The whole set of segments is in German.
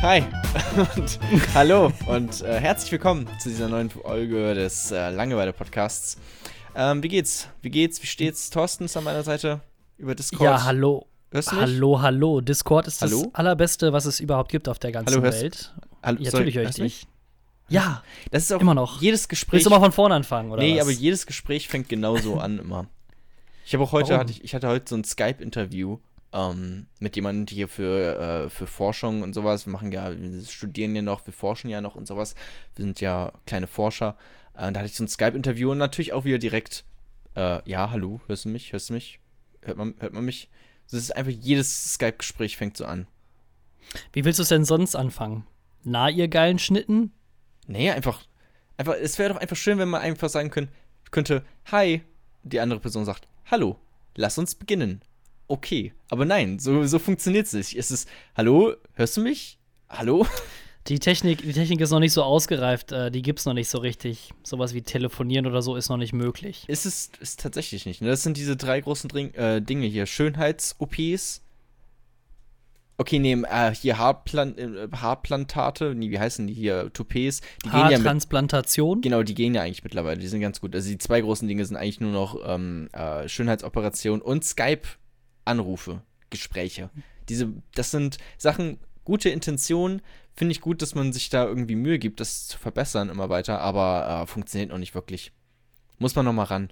Hi und hallo und herzlich willkommen zu dieser neuen Folge des Langeweile-Podcasts. Wie geht's? Wie steht's? Thorsten ist an meiner Seite über Discord. Ja, hallo. Hörst du mich? Hallo. Discord ist Hallo? das Allerbeste, was es überhaupt gibt auf der ganzen Welt. Hallo, Ja, sorry, natürlich höre ich hörst du dich. mich? Ja, Das ist auch immer noch. Jedes Gespräch. Willst du mal von vorne anfangen, oder Nee, was? aber jedes Gespräch fängt genauso an immer. Ich habe auch heute, Warum? ich hatte heute so ein Skype-Interview mit jemandem hier für Forschung und sowas. Wir studieren ja noch, wir forschen ja noch und sowas. Wir sind ja kleine Forscher. Da hatte ich so ein Skype-Interview und natürlich auch wieder direkt, ja, hallo, hörst du mich? Hört man mich? Das ist einfach, jedes Skype-Gespräch fängt so an. Wie willst du es denn sonst anfangen? Na, ihr geilen Schnitten? Nee, einfach, es wäre doch einfach schön, wenn man einfach sagen könnte, hi, die andere Person sagt, hallo, lass uns beginnen. Okay, aber nein, so funktioniert es nicht. Es ist, hallo, hörst du mich? Hallo? Die Technik ist noch nicht so ausgereift, die gibt's noch nicht so richtig. Sowas wie telefonieren oder so ist noch nicht möglich. Ist tatsächlich nicht. Ne? Das sind diese drei großen Dinge hier. Schönheits-OPs. Okay, nee, hier Haarplantate, nee, wie heißen die hier? Toupets. Die gehen ja Haartransplantation? Genau, die gehen ja eigentlich mittlerweile. Die sind ganz gut. Also die zwei großen Dinge sind eigentlich nur noch Schönheitsoperation und Skype-Anrufe, Gespräche. Das sind Sachen, gute Intentionen. Finde ich gut, dass man sich da irgendwie Mühe gibt, das zu verbessern immer weiter, aber funktioniert noch nicht wirklich. Muss man noch mal ran.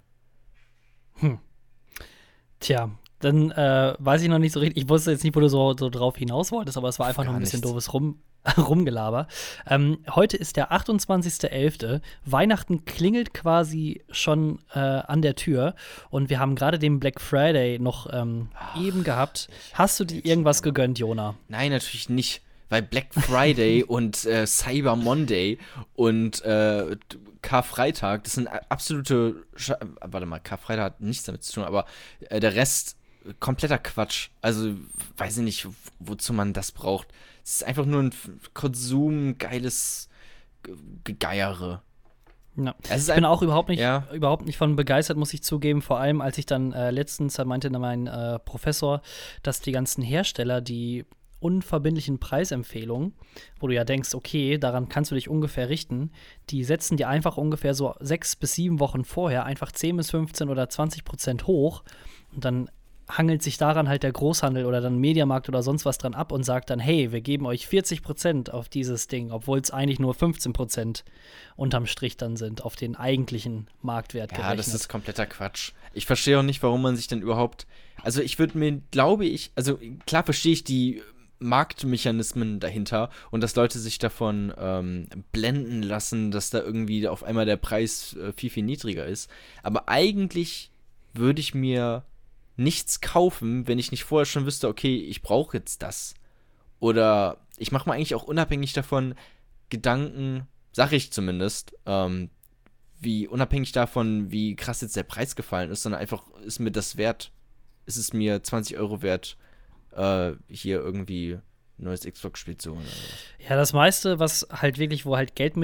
Tja, dann weiß ich noch nicht so richtig. Ich wusste jetzt nicht, wo du so drauf hinaus wolltest, aber es war einfach noch ein bisschen doofes Rumgelaber. Heute ist der 28.11. Weihnachten klingelt quasi schon an der Tür und wir haben gerade den Black Friday noch eben gehabt. Hast du dir irgendwas gegönnt, Jona? Nein, natürlich nicht. Weil Black Friday und Cyber Monday und Karfreitag, das sind absolute warte mal, Karfreitag hat nichts damit zu tun, aber der Rest kompletter Quatsch. Also, weiß ich nicht, wozu man das braucht. Es ist einfach nur ein konsumgeiles Gegeiere. Ja. Ich bin auch überhaupt nicht von begeistert, muss ich zugeben. Vor allem, als ich dann letztens meinte mein Professor, dass die ganzen Hersteller, die unverbindlichen Preisempfehlungen, wo du ja denkst, okay, daran kannst du dich ungefähr richten, die setzen dir einfach ungefähr so 6 bis 7 Wochen vorher einfach 10 bis 15 oder 20% hoch und dann hangelt sich daran halt der Großhandel oder dann Mediamarkt oder sonst was dran ab und sagt dann, hey, wir geben euch 40% auf dieses Ding, obwohl es eigentlich nur 15% unterm Strich dann sind, auf den eigentlichen Marktwert gerechnet. Ja, das ist kompletter Quatsch. Ich verstehe auch nicht, warum man sich denn überhaupt, also ich würde mir, glaube ich, also klar verstehe ich die Marktmechanismen dahinter und dass Leute sich davon blenden lassen, dass da irgendwie auf einmal der Preis viel, viel niedriger ist. Aber eigentlich würde ich mir nichts kaufen, wenn ich nicht vorher schon wüsste, okay, ich brauche jetzt das. Oder ich mache mir eigentlich auch unabhängig davon Gedanken, sage ich zumindest, wie unabhängig davon, wie krass jetzt der Preis gefallen ist, sondern einfach ist mir das wert, ist es mir 20 Euro wert, hier irgendwie ein neues Xbox-Spiel zu holen. Ja, das meiste, was halt wirklich, wo halt Geld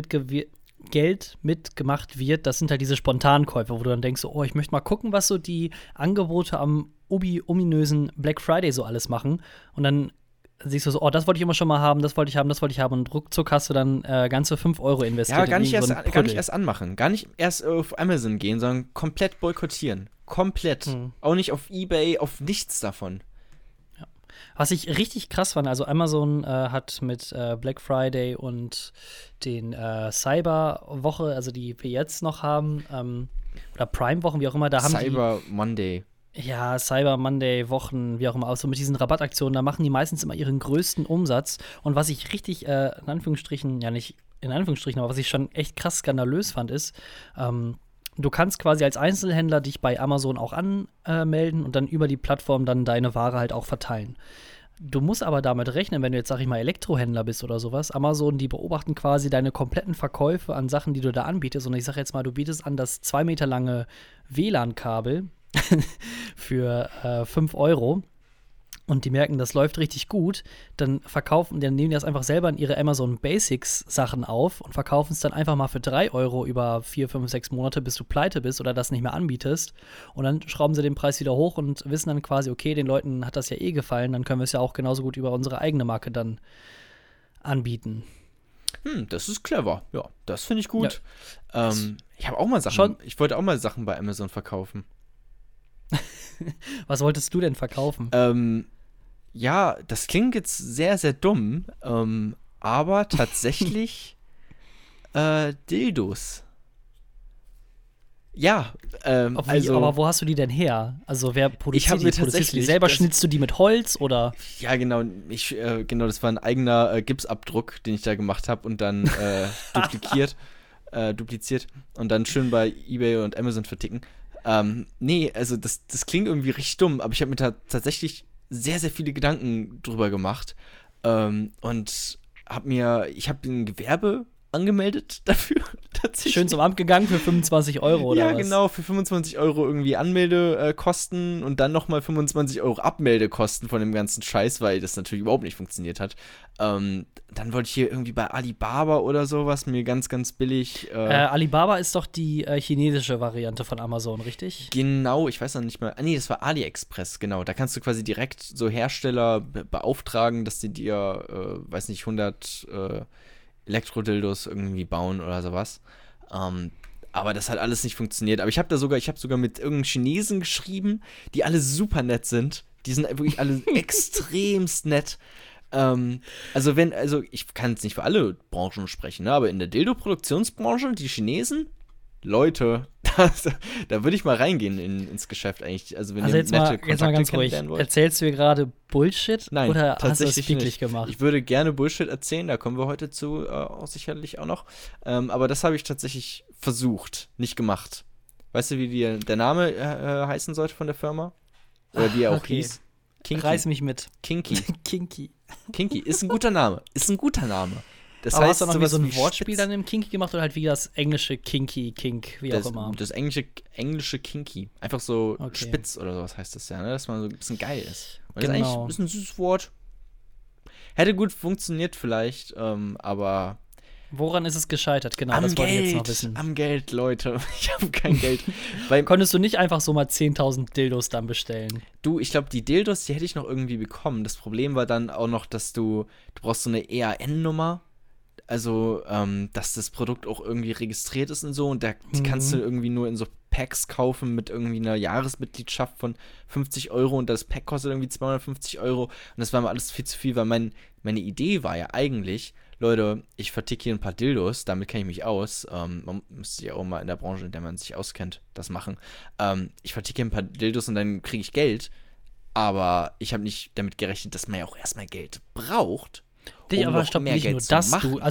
mitgemacht wird, das sind halt diese Spontankäufe, wo du dann denkst, oh, ich möchte mal gucken, was so die Angebote am ominösen Black Friday so alles machen. Und dann siehst du so, oh, das wollte ich immer schon mal haben, das wollte ich haben. Und ruckzuck hast du dann ganze 5 Euro investiert. Ja, gar nicht erst anmachen. Gar nicht erst auf Amazon gehen, sondern komplett boykottieren. Komplett. Auch nicht auf eBay, auf nichts davon. Was ich richtig krass fand, also Amazon hat mit Black Friday und den Cyber-Woche, also die wir jetzt noch haben, oder Prime-Wochen, wie auch immer, da haben Cyber Monday. Ja, Cyber Monday, Wochen, wie auch immer, auch so mit diesen Rabattaktionen, da machen die meistens immer ihren größten Umsatz. Und was ich richtig, in Anführungsstrichen, ja nicht in Anführungsstrichen, aber was ich schon echt krass skandalös fand, ist, du kannst quasi als Einzelhändler dich bei Amazon auch anmelden und dann über die Plattform dann deine Ware halt auch verteilen. Du musst aber damit rechnen, wenn du jetzt, sag ich mal, Elektrohändler bist oder sowas, Amazon, die beobachten quasi deine kompletten Verkäufe an Sachen, die du da anbietest. Und ich sag jetzt mal, du bietest an das 2 Meter lange WLAN-Kabel für 5 Euro. Und die merken, das läuft richtig gut, dann nehmen die das einfach selber in ihre Amazon Basics Sachen auf und verkaufen es dann einfach mal für 3 Euro über 4, 5, 6 Monate, bis du pleite bist oder das nicht mehr anbietest. Und dann schrauben sie den Preis wieder hoch und wissen dann quasi, okay, den Leuten hat das ja eh gefallen, dann können wir es ja auch genauso gut über unsere eigene Marke dann anbieten. Das ist clever. Ja, das finde ich gut. Ja. Ich habe auch mal Sachen. Ich wollte auch mal Sachen bei Amazon verkaufen. Was wolltest du denn verkaufen? Ja, das klingt jetzt sehr, sehr dumm, aber tatsächlich Dildos. Ja, aber wo hast du die denn her? Also wer produziert die? Produzierst du die selber? Schnitzt du die mit Holz oder? Ja, genau. Genau, das war ein eigener Gipsabdruck, den ich da gemacht habe und dann dupliziert und dann schön bei eBay und Amazon verticken. Nee, also das klingt irgendwie richtig dumm, aber ich habe mir da tatsächlich sehr, sehr viele Gedanken drüber gemacht und ich habe ein Gewerbe angemeldet dafür, tatsächlich. Schön zum Amt gegangen für 25 Euro oder was? Ja, genau, für 25 Euro irgendwie Anmeldekosten und dann nochmal 25 Euro Abmeldekosten von dem ganzen Scheiß, weil das natürlich überhaupt nicht funktioniert hat. Dann wollte ich hier irgendwie bei Alibaba oder sowas mir ganz, ganz billig Alibaba ist doch die chinesische Variante von Amazon, richtig? Genau, ich weiß noch nicht mal. Nee, das war AliExpress, genau. Da kannst du quasi direkt so Hersteller beauftragen, dass die dir, weiß nicht, 100 Elektrodildos irgendwie bauen oder sowas. Aber das hat alles nicht funktioniert. Aber ich habe sogar mit irgendeinem Chinesen geschrieben, die alle super nett sind. Die sind wirklich alle extremst nett. Also ich kann jetzt nicht für alle Branchen sprechen, ne? Aber in der Dildo-Produktionsbranche, die Chinesen, Leute, da würde ich mal reingehen ins Geschäft eigentlich. Also wenn ihr jetzt mal ganz ruhig. Erzählst du mir gerade Bullshit? Nein, oder tatsächlich hast du das wirklich gemacht? Ich würde gerne Bullshit erzählen, da kommen wir heute zu, auch sicherlich auch noch. Aber das habe ich tatsächlich versucht, nicht gemacht. Weißt du, wie der Name heißen sollte von der Firma? Oder wie er auch hieß? Kinky. Reiß mich mit. Kinky. Kinky Ist ein guter Name. Das aber heißt, hast du noch so ein Wortspiel dann im Kinky gemacht oder halt wie das englische Kink, wie auch immer? Das englische Kinky. Einfach so spitz oder sowas heißt das ja, ne? Dass man so ein bisschen geil ist. Und das ist eigentlich ein bisschen ein süßes Wort. Hätte gut funktioniert vielleicht, aber woran ist es gescheitert? Genau, das wollte ich jetzt noch wissen. Am Geld, Leute. Ich habe kein Geld. Konntest du nicht einfach so mal 10.000 Dildos dann bestellen? Du, ich glaube, die Dildos, die hätte ich noch irgendwie bekommen. Das Problem war dann auch noch, dass du brauchst so eine EAN-Nummer. Also, dass das Produkt auch irgendwie registriert ist und so. Und die kannst du irgendwie nur in so Packs kaufen mit irgendwie einer Jahresmitgliedschaft von 50 Euro. Und das Pack kostet irgendwie 250 Euro. Und das war mir alles viel zu viel, weil meine Idee war ja eigentlich, Leute, ich verticke hier ein paar Dildos, damit kenne ich mich aus. Man müsste ja auch mal in der Branche, in der man sich auskennt, das machen. Ich verticke hier ein paar Dildos und dann kriege ich Geld. Aber ich habe nicht damit gerechnet, dass man ja auch erstmal Geld braucht. Aber stopp, nicht nur das,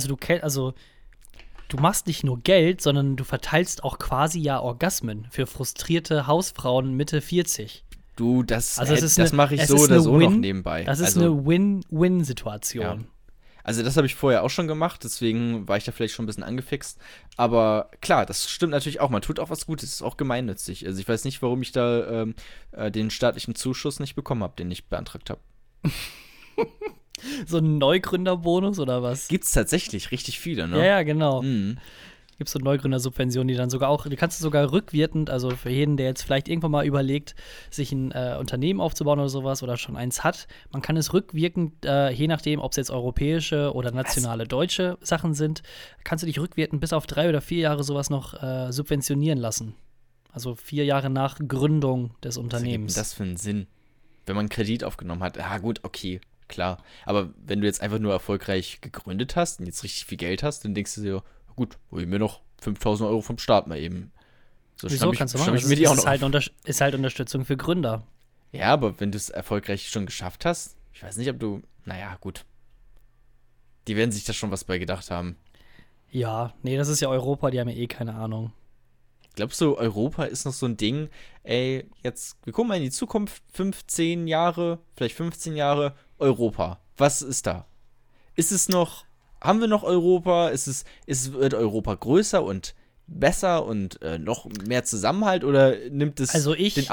du machst nicht nur Geld, sondern du verteilst auch quasi ja Orgasmen für frustrierte Hausfrauen Mitte 40. Du, das mache ich so oder so noch nebenbei. Das ist eine Win-Win-Situation. Ja. Also das habe ich vorher auch schon gemacht, deswegen war ich da vielleicht schon ein bisschen angefixt. Aber klar, das stimmt natürlich auch. Man tut auch was Gutes, ist auch gemeinnützig. Also ich weiß nicht, warum ich da den staatlichen Zuschuss nicht bekommen habe, den ich beantragt habe. So ein Neugründerbonus oder was? Gibt's tatsächlich richtig viele, ne? Ja, genau. Gibt's so Neugründersubventionen, die dann die kannst du sogar rückwirkend, also für jeden, der jetzt vielleicht irgendwann mal überlegt, sich ein Unternehmen aufzubauen oder sowas oder schon eins hat, man kann es rückwirkend, je nachdem, ob es jetzt europäische oder nationale deutsche Sachen sind, kannst du dich rückwirkend bis auf 3 oder 4 Jahre sowas noch subventionieren lassen. Also 4 Jahre nach Gründung des Unternehmens. Was ergibt das für einen Sinn? Wenn man einen Kredit aufgenommen hat, ja gut, okay. Klar, aber wenn du jetzt einfach nur erfolgreich gegründet hast und jetzt richtig viel Geld hast, dann denkst du dir, gut, hol ich mir noch 5.000 Euro vom Staat mal eben. So wieso kannst du machen? Ist halt Unterstützung für Gründer. Ja, aber wenn du es erfolgreich schon geschafft hast, ich weiß nicht, ob du, naja, gut. Die werden sich da schon was bei gedacht haben. Ja, nee, das ist ja Europa, die haben ja eh keine Ahnung. Glaubst du, Europa ist noch so ein Ding, ey, jetzt, wir gucken mal in die Zukunft, 15 Jahre, vielleicht 15 Jahre, Europa. Was ist da? Haben wir noch Europa? Wird Europa größer und besser und noch mehr Zusammenhalt oder nimmt es den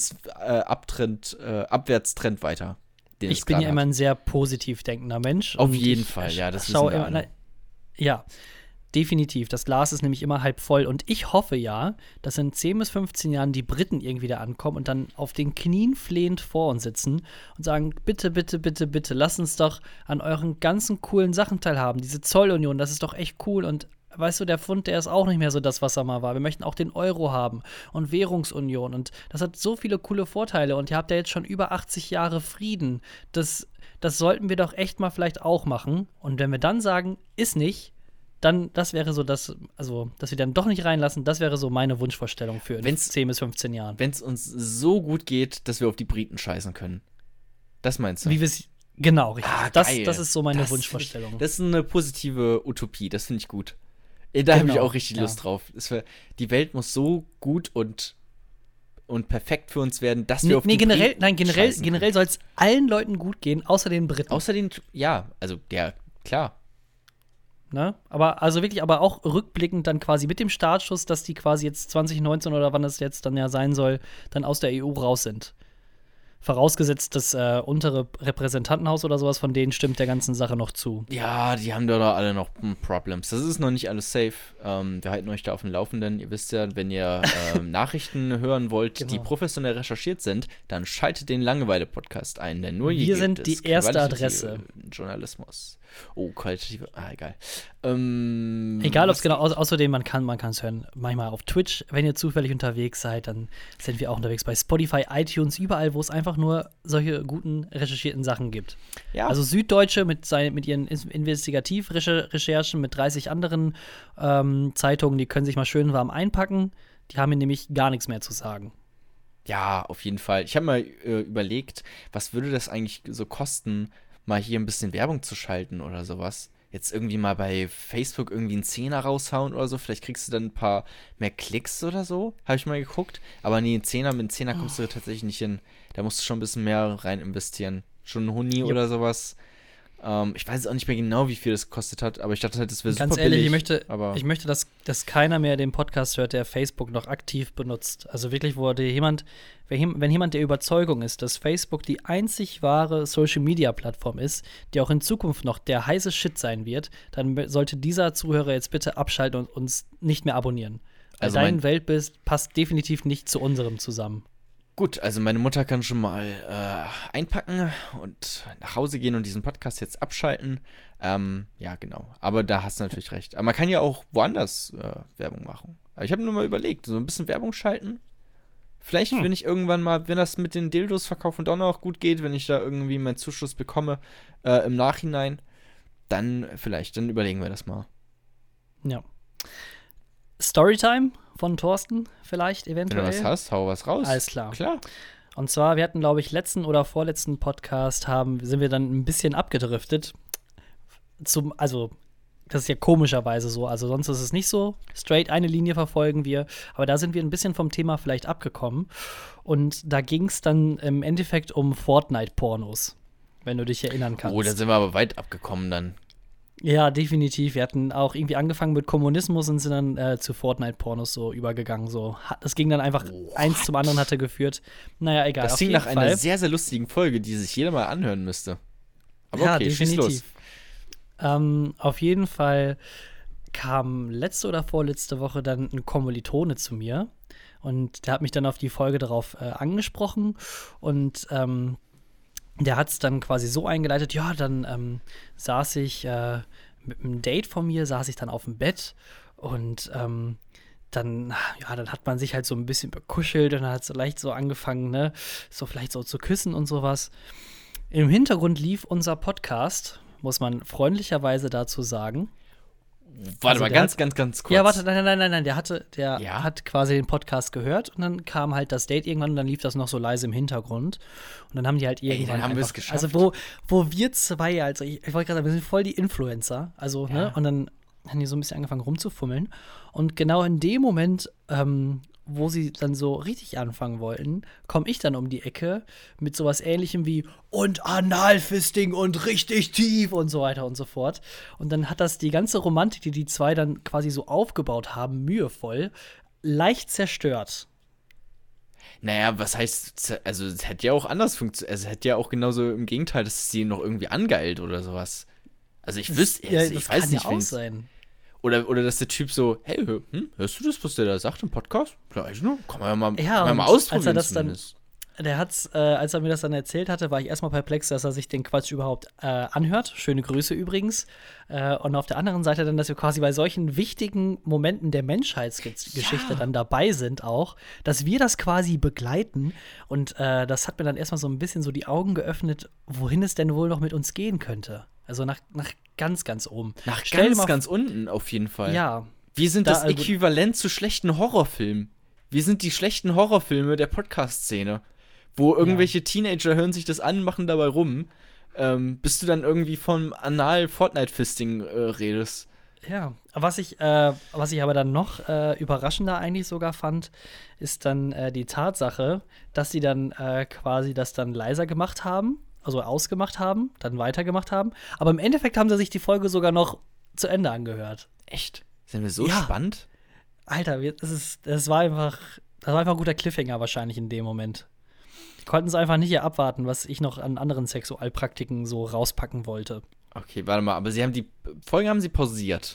Abwärtstrend weiter? Ich bin ja immer ein sehr positiv denkender Mensch. Auf jeden Fall, ja, das wissen wir alle. Ja, Definitiv. Das Glas ist nämlich immer halb voll. Und ich hoffe ja, dass in 10 bis 15 Jahren die Briten irgendwie da ankommen und dann auf den Knien flehend vor uns sitzen und sagen, bitte, bitte, bitte, bitte, lasst uns doch an euren ganzen coolen Sachen teilhaben. Diese Zollunion, das ist doch echt cool. Und weißt du, der Pfund, der ist auch nicht mehr so das, was er mal war. Wir möchten auch den Euro haben und Währungsunion. Und das hat so viele coole Vorteile. Und ihr habt ja jetzt schon über 80 Jahre Frieden. Das sollten wir doch echt mal vielleicht auch machen. Und wenn wir dann sagen, ist nicht, dann, das wäre so das, also, dass wir dann doch nicht reinlassen, das wäre so meine Wunschvorstellung für in 10 bis 15 Jahren. Wenn es uns so gut geht, dass wir auf die Briten scheißen können. Das meinst du? Wie wir es, genau, richtig. Geil. Das ist so meine Wunschvorstellung. Das ist eine positive Utopie, das finde ich gut. Da habe ich auch richtig Lust drauf. Die Welt muss so gut und perfekt für uns werden, dass wir auf die generell soll es allen Leuten gut gehen, außer den Briten. Klar. Ne? Aber auch rückblickend dann quasi mit dem Startschuss, dass die quasi jetzt 2019 oder wann es jetzt dann ja sein soll, dann aus der EU raus sind. Vorausgesetzt, das untere Repräsentantenhaus oder sowas von denen stimmt der ganzen Sache noch zu. Ja, die haben da alle noch Problems. Das ist noch nicht alles safe. Wir halten euch da auf dem Laufenden. Ihr wisst ja, wenn ihr Nachrichten hören wollt, die professionell recherchiert sind, dann schaltet den Langeweile-Podcast ein, denn nur wir sind die erste Adresse. Journalismus. Oh, qualitative, egal. Egal, ob es genau, außerdem, man kann es hören, manchmal auf Twitch, wenn ihr zufällig unterwegs seid, dann sind wir auch unterwegs bei Spotify, iTunes, überall, wo es einfach nur solche guten, recherchierten Sachen gibt. Ja. Also Süddeutsche mit ihren Investigativrecherchen mit 30 anderen Zeitungen, die können sich mal schön warm einpacken, die haben mir nämlich gar nichts mehr zu sagen. Ja, auf jeden Fall. Ich habe mal überlegt, was würde das eigentlich so kosten, mal hier ein bisschen Werbung zu schalten oder sowas. Jetzt irgendwie mal bei Facebook irgendwie einen Zehner raushauen oder so. Vielleicht kriegst du dann ein paar mehr Klicks oder so. Habe ich mal geguckt. Aber nee, mit einem Zehner kommst du tatsächlich nicht hin. Da musst du schon ein bisschen mehr rein investieren. Schon ein Huni oder sowas. Ich weiß auch nicht mehr genau, wie viel das gekostet hat, aber ich dachte halt, das wäre super billig. Ganz ehrlich, ich möchte, dass keiner mehr den Podcast hört, der Facebook noch aktiv benutzt. Also wirklich, wenn jemand der Überzeugung ist, dass Facebook die einzig wahre Social-Media-Plattform ist, die auch in Zukunft noch der heiße Shit sein wird, dann sollte dieser Zuhörer jetzt bitte abschalten und uns nicht mehr abonnieren. Also dein Weltbild passt definitiv nicht zu unserem zusammen. Gut, also meine Mutter kann schon mal einpacken und nach Hause gehen und diesen Podcast jetzt abschalten. Ja, genau. Aber da hast du natürlich recht. Aber man kann ja auch woanders Werbung machen. Aber ich habe nur mal überlegt, so ein bisschen Werbung schalten. Vielleicht, wenn ich irgendwann mal, wenn das mit den Dildos verkaufen doch noch gut geht, wenn ich da irgendwie meinen Zuschuss bekomme im Nachhinein, dann überlegen wir das mal. Ja. Storytime von Thorsten vielleicht eventuell. Wenn du was hast, hau was raus. Alles klar. Und zwar, wir hatten, glaube ich, letzten oder vorletzten Podcast sind wir dann ein bisschen abgedriftet. Also, das ist ja komischerweise so. Also, sonst ist es nicht so. Straight eine Linie verfolgen wir. Aber da sind wir ein bisschen vom Thema vielleicht abgekommen. Und da ging es dann im Endeffekt um Fortnite-Pornos, wenn du dich erinnern kannst. Oh, da sind wir aber weit abgekommen dann. Ja, definitiv. Wir hatten auch irgendwie angefangen mit Kommunismus und sind dann zu Fortnite-Pornos so übergegangen. So. Das ging dann einfach eins zum anderen hatte geführt. Naja, egal. Das klingt nach einer sehr, sehr lustigen Folge, die sich jeder mal anhören müsste. Aber ja, okay, schieß los. Auf jeden Fall kam letzte oder vorletzte Woche dann ein Kommilitone zu mir. Und der hat mich dann auf die Folge darauf angesprochen. Und der hat es dann quasi so eingeleitet, ja, dann saß ich mit einem Date von mir, saß ich dann auf dem Bett und dann hat man sich halt so ein bisschen bekuschelt und dann hat es leicht so angefangen, ne, so vielleicht so zu küssen und sowas. Im Hintergrund lief unser Podcast, muss man freundlicherweise dazu sagen. Warte mal, ganz kurz. Ja, warte, nein, der hat quasi den Podcast gehört und dann kam halt das Date irgendwann und dann lief das noch so leise im Hintergrund und dann haben die halt irgendwann dann haben wir es geschafft. Also wo wir zwei, also ich wollte gerade sagen, wir sind voll die Influencer, also, ja. Ne, und dann haben die so ein bisschen angefangen rumzufummeln und genau in dem Moment, wo sie dann so richtig anfangen wollten, komme ich dann um die Ecke mit sowas Ähnlichem wie und Analfisting und richtig tief und so weiter und so fort. Und dann hat das die ganze Romantik, die zwei dann quasi so aufgebaut haben, mühevoll, leicht zerstört. Naja, was heißt, also es hätte ja auch anders funktioniert, also es hätte ja auch genauso im Gegenteil, dass es sie noch irgendwie angeilt oder sowas. Also ich wüsste, ja, ich weiß nicht, kann ja auch sein. Oder dass der Typ so, hey, hörst du das, was der da sagt im Podcast? Vielleicht, ne? Kann man ja mal, Ja, kann man und mal ausprobieren als er das zumindest. Der hat's, als er mir das dann erzählt hatte, war ich erstmal perplex, dass er sich den Quatsch überhaupt anhört. Schöne Grüße übrigens. Und auf der anderen Seite dann, dass wir quasi bei solchen wichtigen Momenten der Menschheitsgeschichte dann dabei sind auch, dass wir das quasi begleiten. Und das hat mir dann erstmal so ein bisschen so die Augen geöffnet, wohin es denn wohl noch mit uns gehen könnte. Also nach ganz, ganz oben. Nach Stell dir ganz, mal ganz unten auf jeden Fall. Ja. Wir sind Da, das also- Äquivalent zu schlechten Horrorfilmen. Wir sind die schlechten Horrorfilme der Podcast-Szene. Wo irgendwelche Teenager hören sich das an, machen dabei rum, bis du dann irgendwie vom Anal-Fortnite-Fisting redest. Ja, was ich aber dann noch überraschender eigentlich sogar fand, ist dann die Tatsache, dass sie dann quasi das dann leiser gemacht haben, also ausgemacht haben, dann weitergemacht haben. Aber im Endeffekt haben sie sich die Folge sogar noch zu Ende angehört. Echt? Sind wir so Ja. spannend? Alter, das war einfach ein guter Cliffhanger wahrscheinlich in dem Moment. Die konnten es einfach nicht hier abwarten, was ich noch an anderen Sexualpraktiken so rauspacken wollte. Okay, warte mal, aber die Folge haben sie pausiert.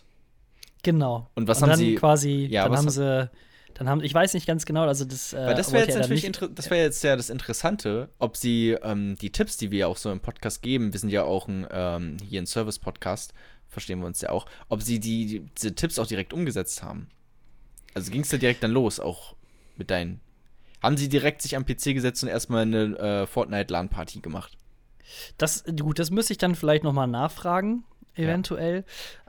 Genau. Und was haben dann sie quasi, ja, dann was haben hat- sie, dann haben, ich weiß nicht ganz genau, also das Weil das wäre wollte jetzt er dann natürlich nicht- das wäre jetzt ja das Interessante, ob sie die Tipps, die wir ja auch so im Podcast geben, wir sind ja auch hier ein Service-Podcast, verstehen wir uns ja auch, ob sie diese Tipps auch direkt umgesetzt haben. Also ging es da direkt dann los, auch mit deinen. Haben sie direkt sich am PC gesetzt und erstmal eine Fortnite-LAN-Party gemacht? Das müsste ich dann vielleicht noch mal nachfragen, eventuell.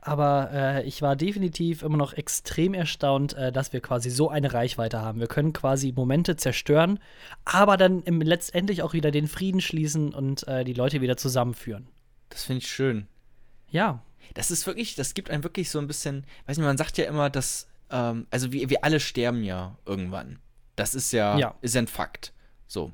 Aber ich war definitiv immer noch extrem erstaunt, dass wir quasi so eine Reichweite haben. Wir können quasi Momente zerstören, aber dann letztendlich auch wieder den Frieden schließen und die Leute wieder zusammenführen. Das finde ich schön. Ja, Das ist wirklich, das gibt einem wirklich so ein bisschen, weiß nicht, man sagt ja immer, dass, also wir alle sterben ja irgendwann. Das ist ja ein Fakt. So.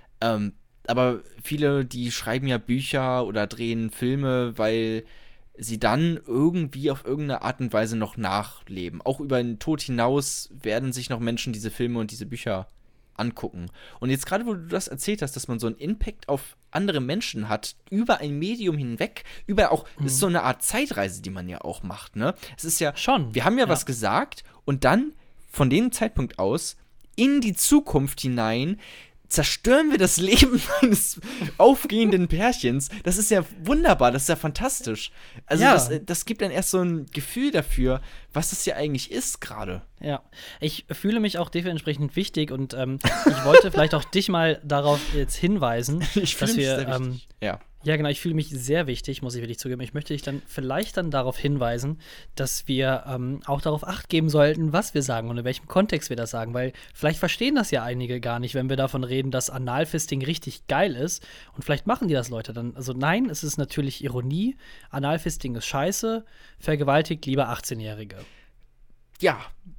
Aber viele, die schreiben ja Bücher oder drehen Filme, weil sie dann irgendwie auf irgendeine Art und Weise noch nachleben. Auch über den Tod hinaus werden sich noch Menschen diese Filme und diese Bücher angucken. Und jetzt gerade, wo du das erzählt hast, dass man so einen Impact auf andere Menschen hat, über ein Medium hinweg, über auch, das ist so eine Art Zeitreise, die man ja auch macht, ne? Es ist ja, schon. wir haben ja was gesagt und dann von dem Zeitpunkt aus in die Zukunft hinein zerstören wir das Leben eines aufgehenden Pärchens. Das ist ja wunderbar, das ist ja fantastisch. Also Ja. das gibt dann erst so ein Gefühl dafür, was das ja eigentlich ist gerade. Ja, ich fühle mich auch dementsprechend wichtig und ich wollte vielleicht auch dich mal darauf jetzt hinweisen, Ich fühle dass mich wir sehr wichtig. Ja. ja, genau, ich fühle mich sehr wichtig, muss ich wirklich zugeben. Ich möchte dich dann vielleicht dann darauf hinweisen, dass wir auch darauf Acht geben sollten, was wir sagen und in welchem Kontext wir das sagen, weil vielleicht verstehen das ja einige gar nicht, wenn wir davon reden, dass Analfisting richtig geil ist und vielleicht machen die das Leute dann. Also nein, es ist natürlich Ironie, Analfisting ist scheiße, vergewaltigt lieber 18-Jährige. Ja.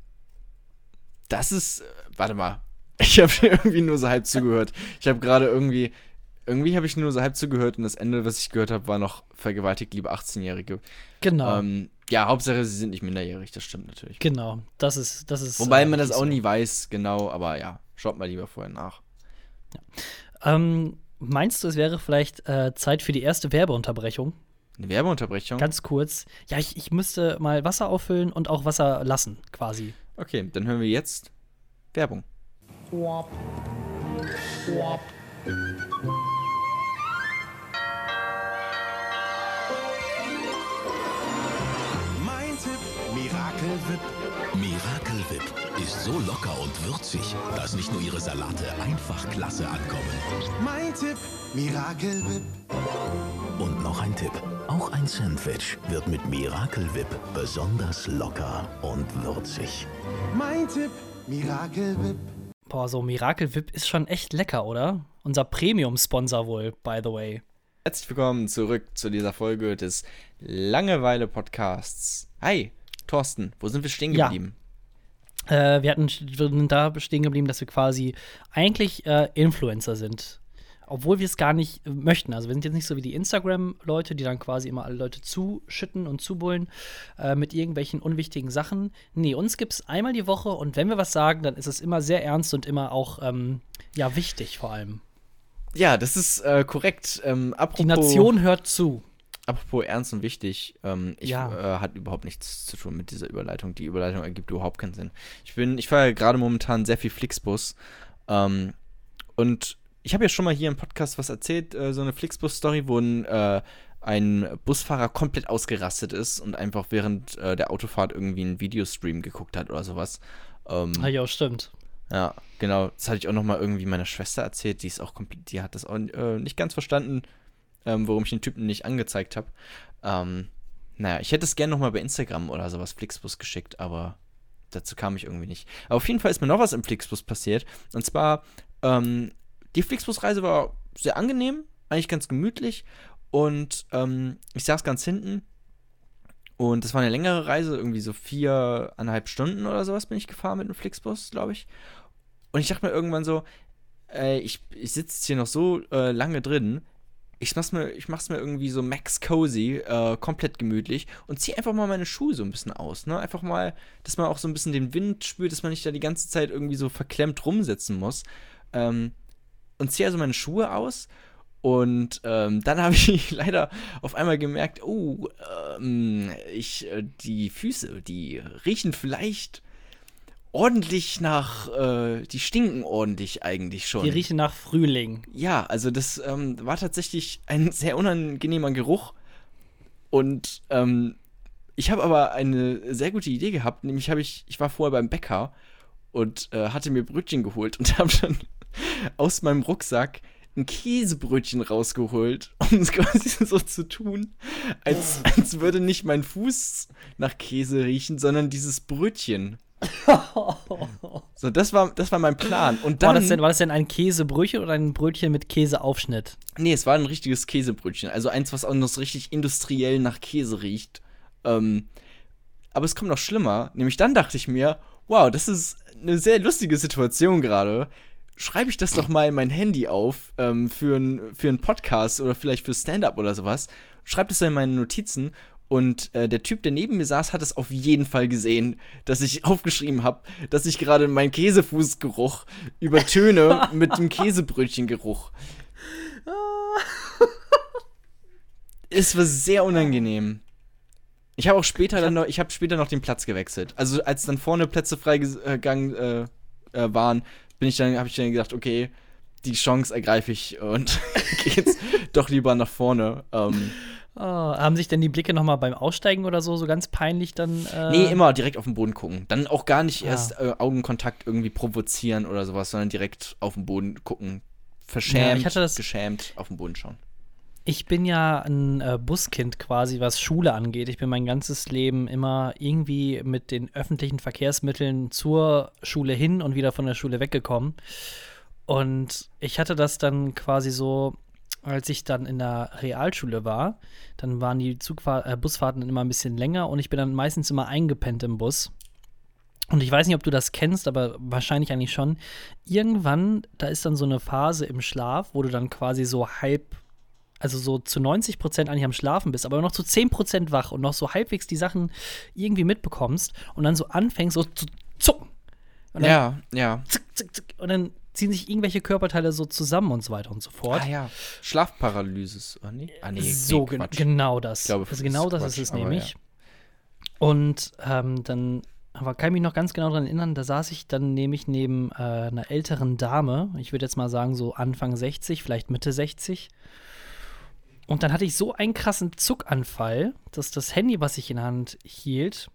Das ist, warte mal, ich habe irgendwie nur so halb zugehört. Ich habe gerade irgendwie habe ich nur so halb zugehört und das Ende, was ich gehört habe, war noch vergewaltigt lieber 18-Jährige. Genau. Ja, Hauptsache, sie sind nicht minderjährig, das stimmt natürlich. Genau, das ist. Wobei man das richtig auch so. nie weiß, genau, aber ja, schaut mal lieber vorher nach. Meinst du, es wäre vielleicht Zeit für die erste Werbeunterbrechung? Eine Werbeunterbrechung? Ganz kurz. Ja, ich müsste mal Wasser auffüllen und auch Wasser lassen, quasi. Okay, dann hören wir jetzt Werbung. Mein Tipp, Miracle Whip. Miracle Whip ist so locker und würzig, dass nicht nur Ihre Salate einfach klasse ankommen. Mein Tipp, Miracle Whip. Und noch ein Tipp. Auch ein Sandwich wird mit Miracle Whip besonders locker und würzig. Mein Tipp, Miracle Whip. Boah, so Miracle Whip ist schon echt lecker, oder? Unser Premium-Sponsor wohl, by the way. Herzlich willkommen zurück zu dieser Folge des Langeweile-Podcasts. Hi, Thorsten, wo sind wir stehen Ja. geblieben? Wir sind da stehen geblieben, dass wir quasi eigentlich Influencer sind. Obwohl wir es gar nicht möchten. Also wir sind jetzt nicht so wie die Instagram-Leute, die dann quasi immer alle Leute zuschütten und zubullen mit irgendwelchen unwichtigen Sachen. Nee, uns gibt es einmal die Woche und wenn wir was sagen, dann ist es immer sehr ernst und immer auch wichtig vor allem. Ja, das ist korrekt. Apropos, Die Nation hört zu. apropos ernst und wichtig, Ja. hat überhaupt nichts zu tun mit dieser Überleitung. Die Überleitung ergibt überhaupt keinen Sinn. Ich fahre ja gerade momentan sehr viel Flixbus. Und ich habe ja schon mal hier im Podcast was erzählt, so eine Flixbus-Story, wo ein Busfahrer komplett ausgerastet ist und einfach während der Autofahrt irgendwie einen Videostream geguckt hat oder sowas. Ja, stimmt. Ja, genau. Das hatte ich auch noch mal irgendwie meiner Schwester erzählt. Die hat das auch nicht ganz verstanden, warum ich den Typen nicht angezeigt habe. Naja, ich hätte es gerne noch mal bei Instagram oder sowas Flixbus geschickt, aber dazu kam ich irgendwie nicht. Aber auf jeden Fall ist mir noch was im Flixbus passiert. Und zwar, die Flixbus-Reise war sehr angenehm, eigentlich ganz gemütlich. Und ich saß ganz hinten. Und das war eine längere Reise, irgendwie so 4,5 Stunden oder sowas bin ich gefahren mit dem Flixbus, glaube ich. Und ich dachte mir irgendwann so, ich sitze jetzt hier noch so lange drin, ich mach's mir irgendwie so Max Cozy, komplett gemütlich und zieh einfach mal meine Schuhe so ein bisschen aus, ne? Einfach mal, dass man auch so ein bisschen den Wind spürt, dass man nicht da die ganze Zeit irgendwie so verklemmt rumsitzen muss. Und zieh also meine Schuhe aus. Und dann habe ich leider auf einmal gemerkt, die Füße, die riechen vielleicht ordentlich die stinken ordentlich eigentlich schon. Die riechen nach Frühling. Ja, also das war tatsächlich ein sehr unangenehmer Geruch. Und ich habe aber eine sehr gute Idee gehabt, nämlich ich war vorher beim Bäcker und hatte mir Brötchen geholt und habe dann aus meinem Rucksack ein Käsebrötchen rausgeholt, um es quasi so zu tun, als würde nicht mein Fuß nach Käse riechen, sondern dieses Brötchen. So, das war mein Plan. Und dann, war das denn ein Käsebrötchen oder ein Brötchen mit Käseaufschnitt? Nee, es war ein richtiges Käsebrötchen. Also eins, was auch noch so richtig industriell nach Käse riecht. Aber es kommt noch schlimmer. Nämlich dann dachte ich mir, wow, das ist eine sehr lustige Situation gerade. Schreibe ich das doch mal in mein Handy auf für einen Podcast oder vielleicht für Stand-Up oder sowas. Schreibe das dann in meine Notizen und der Typ, der neben mir saß, hat es auf jeden Fall gesehen, dass ich aufgeschrieben habe, dass ich gerade meinen Käsefußgeruch übertöne mit dem Käsebrötchengeruch. Es war sehr unangenehm. Ich habe später noch den Platz gewechselt. Also als dann vorne Plätze freigegangen waren, habe ich dann gedacht, okay, die Chance ergreife ich und gehe jetzt doch lieber nach vorne. Haben sich denn die Blicke nochmal beim Aussteigen oder so ganz peinlich dann? Nee, immer direkt auf den Boden gucken. Dann auch gar nicht erst Augenkontakt irgendwie provozieren oder sowas, sondern direkt auf den Boden gucken. Verschämt, geschämt auf den Boden schauen. Ich bin ja ein Buskind quasi, was Schule angeht. Ich bin mein ganzes Leben immer irgendwie mit den öffentlichen Verkehrsmitteln zur Schule hin und wieder von der Schule weggekommen. Und ich hatte das dann quasi so, als ich dann in der Realschule war, dann waren die Busfahrten immer ein bisschen länger und ich bin dann meistens immer eingepennt im Bus. Und ich weiß nicht, ob du das kennst, aber wahrscheinlich eigentlich schon. Irgendwann, da ist dann so eine Phase im Schlaf, wo du dann quasi so also so zu 90% eigentlich am Schlafen bist, aber noch zu 10% wach und noch so halbwegs die Sachen irgendwie mitbekommst und dann so anfängst so zu zucken. Und dann ja. Zick, zick, zick. Und dann ziehen sich irgendwelche Körperteile so zusammen und so weiter und so fort. Ah ja, Schlafparalysis, oder nicht? Ah, nee, so, genau das. Ich glaube, also genau das ist es nämlich. Ja. Und dann kann ich mich noch ganz genau daran erinnern, da saß ich dann nämlich neben einer älteren Dame, ich würde jetzt mal sagen so Anfang 60, vielleicht Mitte 60. Und dann hatte ich so einen krassen Zuckanfall, dass das Handy, was ich in der Hand hielt,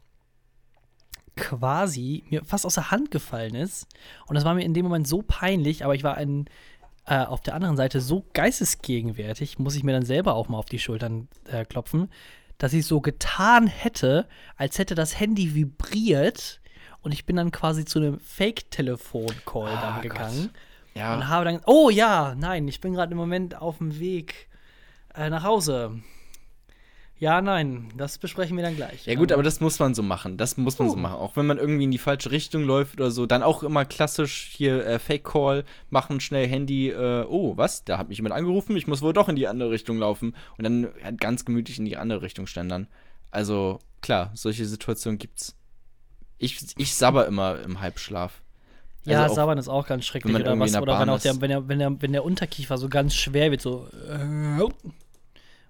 quasi mir fast aus der Hand gefallen ist. Und das war mir in dem Moment so peinlich, aber ich war auf der anderen Seite so geistesgegenwärtig, muss ich mir dann selber auch mal auf die Schultern klopfen, dass ich so getan hätte, als hätte das Handy vibriert und ich bin dann quasi zu einem Fake-Telefon-Call dann gegangen. Ja. Und habe dann, oh ja, nein, ich bin gerade im Moment auf dem Weg nach Hause. Ja, nein, das besprechen wir dann gleich. Ja gut, aber das muss man so machen. Das muss man so machen. Auch wenn man irgendwie in die falsche Richtung läuft oder so, dann auch immer klassisch hier Fake-Call machen, schnell Handy, oh, was? Da hat mich jemand angerufen, ich muss wohl doch in die andere Richtung laufen und dann ganz gemütlich in die andere Richtung schlendern. Also, klar, solche Situationen gibt's. Ich sabber immer im Halbschlaf. Ja, also sabbern ist auch ganz schrecklich wenn man oder was. irgendwie in der Oder Bahn wenn der Unterkiefer so ganz schwer wird, so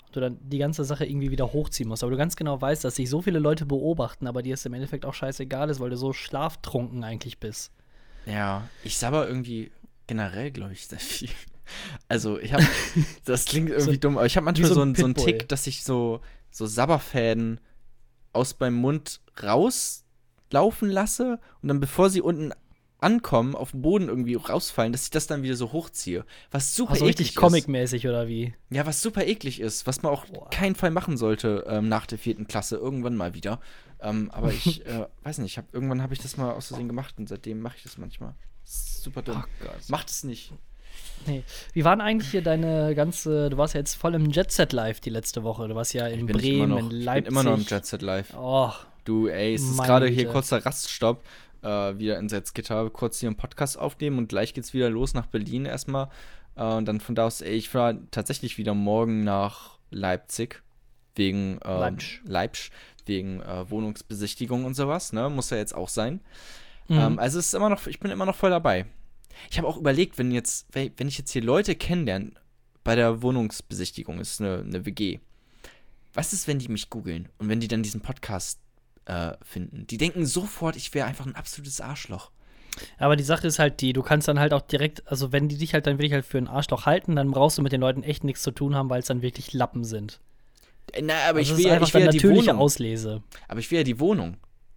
du dann die ganze Sache irgendwie wieder hochziehen musst. Aber du ganz genau weißt, dass sich so viele Leute beobachten, aber dir es im Endeffekt auch scheißegal ist, weil du so schlaftrunken eigentlich bist. Ja, ich sabber irgendwie generell, glaube ich, sehr viel. Also, das klingt irgendwie dumm, aber ich habe manchmal so einen Tick, dass ich so Sabberfäden aus meinem Mund rauslaufen lasse und dann, bevor sie unten ankommen, auf dem Boden irgendwie rausfallen, dass ich das dann wieder so hochziehe. Was super eklig richtig ist. Comic-mäßig oder wie? Ja, was super eklig ist, was man auch keinen Fall machen sollte nach der 4. Klasse, irgendwann mal wieder. Aber ich weiß nicht, irgendwann habe ich das mal aus Versehen gemacht und seitdem mache ich das manchmal. Das ist super dumm. Oh Gott. Macht es nicht. Nee. Wie waren eigentlich hier du warst ja jetzt voll im Jet Set Live die letzte Woche. Du warst ja in Bremen, in Leipzig. Ich bin immer noch im Jet Set Live. Oh, Du, ey, es ist gerade hier kurzer Raststopp. Wieder ins Setzgitter, kurz hier einen Podcast aufnehmen und gleich geht's wieder los nach Berlin erstmal. Und dann von da aus, ich fahre tatsächlich wieder morgen nach Leipzig wegen Leipzig, wegen Wohnungsbesichtigung und sowas, ne? Muss ja jetzt auch sein. Also es ist ich bin immer noch voll dabei. Ich habe auch überlegt, wenn ich jetzt hier Leute kennenlerne bei der Wohnungsbesichtigung, ist eine WG. Was ist, wenn die mich googeln und wenn die dann diesen Podcast finden? Die denken sofort, ich wäre einfach ein absolutes Arschloch. Aber die Sache ist halt du kannst dann halt auch direkt, also wenn die dich halt dann wirklich halt für einen Arschloch halten, dann brauchst du mit den Leuten echt nichts zu tun haben, weil es dann wirklich Lappen sind. Na, aber also ich will ja die Wohnung. Auslese. Aber ich will ja die Wohnung.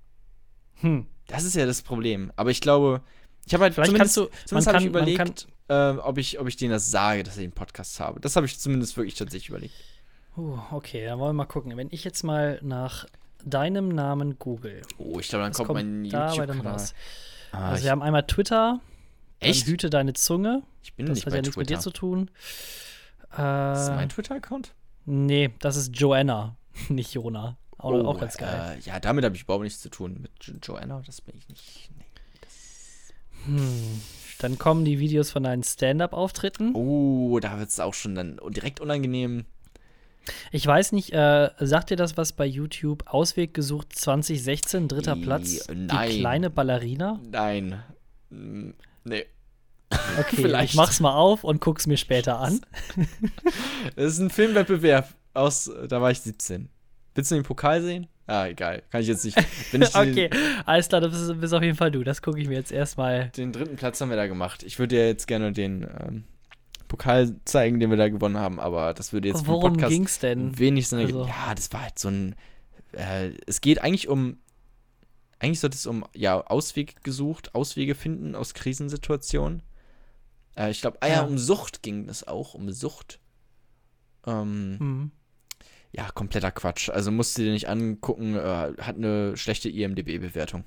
Das ist ja das Problem. Aber ich glaube, ich habe halt zumindest habe ich überlegt, ob ich denen das sage, dass ich einen Podcast habe. Das habe ich zumindest wirklich tatsächlich überlegt. Okay, dann wollen wir mal gucken. Wenn ich jetzt mal nach deinem Namen google. Oh, ich glaube, dann kommt mein YouTube-Kanal. Also wir haben einmal Twitter. Echt? Hüte deine Zunge. Ich bin das nicht hat bei ja nichts mit dir zu tun. Ist das mein Twitter-Account? Nee, das ist Joanna, nicht Jona. Auch ganz geil. Ja, damit habe ich überhaupt nichts zu tun. Mit Joanna, das bin ich nicht. Nee, Dann kommen die Videos von deinen Stand-Up-Auftritten. Oh, da wird es auch schon dann direkt unangenehm. Ich weiß nicht, sagt dir das was bei YouTube? Ausweg gesucht 2016, 3. Platz. Nein. Die kleine Ballerina? Nein. Nee. Okay, Vielleicht. ich mach's mal auf und guck's mir später an. Das ist ein Filmwettbewerb da war ich 17. Willst du den Pokal sehen? Ah, egal. Kann ich jetzt nicht. Okay, alles klar, das bist auf jeden Fall du. Das gucke ich mir jetzt erstmal. Den 3. Platz haben wir da gemacht. Ich würde ja jetzt gerne den Pokal zeigen, den wir da gewonnen haben, aber das würde jetzt Worum ging's denn? Wenig Sinn ergeben. Ja, das war halt so ein es geht eigentlich sollte es um Auswege finden aus Krisensituationen. Ich glaube, um Sucht ging es auch, um Sucht. Ja, kompletter Quatsch. Also musst du dir nicht angucken, hat eine schlechte IMDb-Bewertung.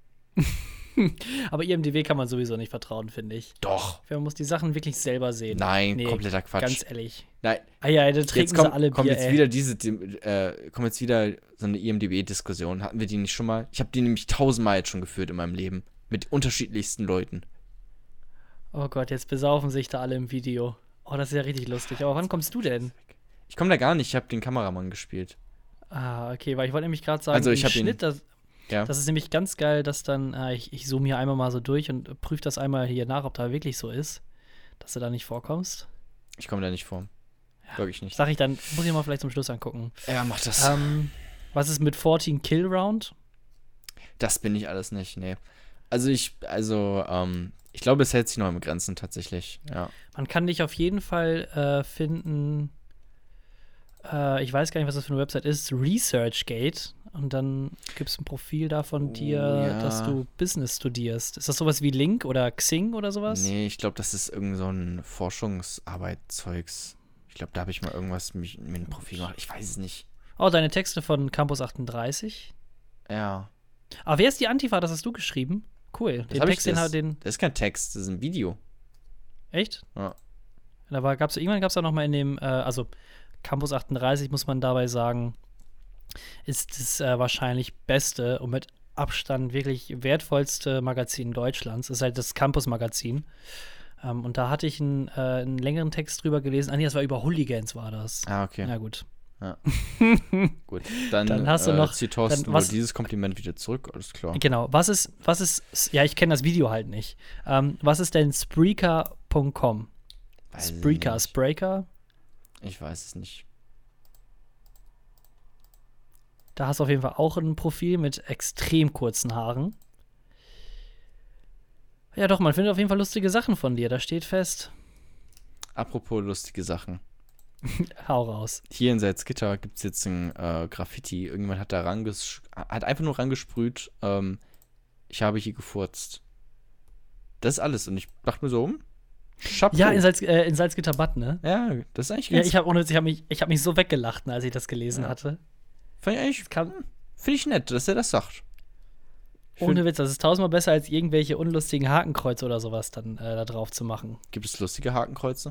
Aber IMDb kann man sowieso nicht vertrauen, finde ich. Doch. Man muss die Sachen wirklich selber sehen. Nein, kompletter Quatsch. Ganz ehrlich. Nein. Ja, dann trinken sie alle Bier, kommt jetzt wieder so eine IMDb-Diskussion. Hatten wir die nicht schon mal? Ich habe die nämlich 1000-mal jetzt schon geführt in meinem Leben. Mit unterschiedlichsten Leuten. Oh Gott, jetzt besaufen sich da alle im Video. Oh, das ist ja richtig lustig. Aber wann kommst du denn? Ich komme da gar nicht. Ich habe den Kameramann gespielt. Ah, okay, weil ich wollte nämlich gerade sagen, also ich habe das ist nämlich ganz geil, dass dann, ich zoome hier einmal mal so durch und prüfe das einmal hier nach, ob da wirklich so ist, dass du da nicht vorkommst. Ich komme da nicht vor. Ja, wirklich nicht. Sag ich dann, muss ich mal vielleicht zum Schluss angucken. Ja, mach das. Was ist mit 14 Kill Round? Das bin ich alles nicht, nee. Ich glaube, es hält sich noch im Grenzen tatsächlich, ja. Man kann dich auf jeden Fall finden, ich weiß gar nicht, was das für eine Website ist, ResearchGate. Und dann gibt es ein Profil da von dir, dass du Business studierst. Ist das sowas wie Link oder Xing oder sowas? Nee, ich glaube, das ist irgend so ein Forschungsarbeitszeugs. Ich glaube, da habe ich mal irgendwas mit einem Profil gemacht. Ich weiß es nicht. Oh, deine Texte von Campus 38? Ja. Aber wer ist die Antifa? Das hast du geschrieben? Cool. Das ist kein Text, das ist ein Video. Echt? Ja. Irgendwann gab es auch noch mal in dem, Campus 38, muss man dabei sagen, ist das wahrscheinlich beste und mit Abstand wirklich wertvollste Magazin Deutschlands. Das ist halt das Campus-Magazin. Und da hatte ich einen längeren Text drüber gelesen. Nee, das war über Hooligans, war das. Ah, okay. Ja, gut. Ja. Gut, dann hast du noch zieht Thorsten wohl dieses Kompliment wieder zurück, alles klar. Genau, was ist, ja, ich kenne das Video halt nicht. Was ist denn Spreaker.com? Spreaker? Ich weiß es nicht. Da hast du auf jeden Fall auch ein Profil mit extrem kurzen Haaren. Ja, doch, man findet auf jeden Fall lustige Sachen von dir. Da steht fest. Apropos lustige Sachen. Hau raus. Hier in Salzgitter gibt es jetzt ein Graffiti. Irgendjemand hat da hat einfach nur rangesprüht, ich habe hier gefurzt. Das ist alles. Und ich dachte mir so, Chapeau. Ja, in Salzgitter-Bad, ne? Ja, das ist eigentlich Ja, ganz... ich hab mich so weggelacht, als ich das gelesen hatte. Finde ich nett, dass er das sagt. Ohne Witz, das ist tausendmal besser, als irgendwelche unlustigen Hakenkreuze oder sowas dann da drauf zu machen. Gibt es lustige Hakenkreuze?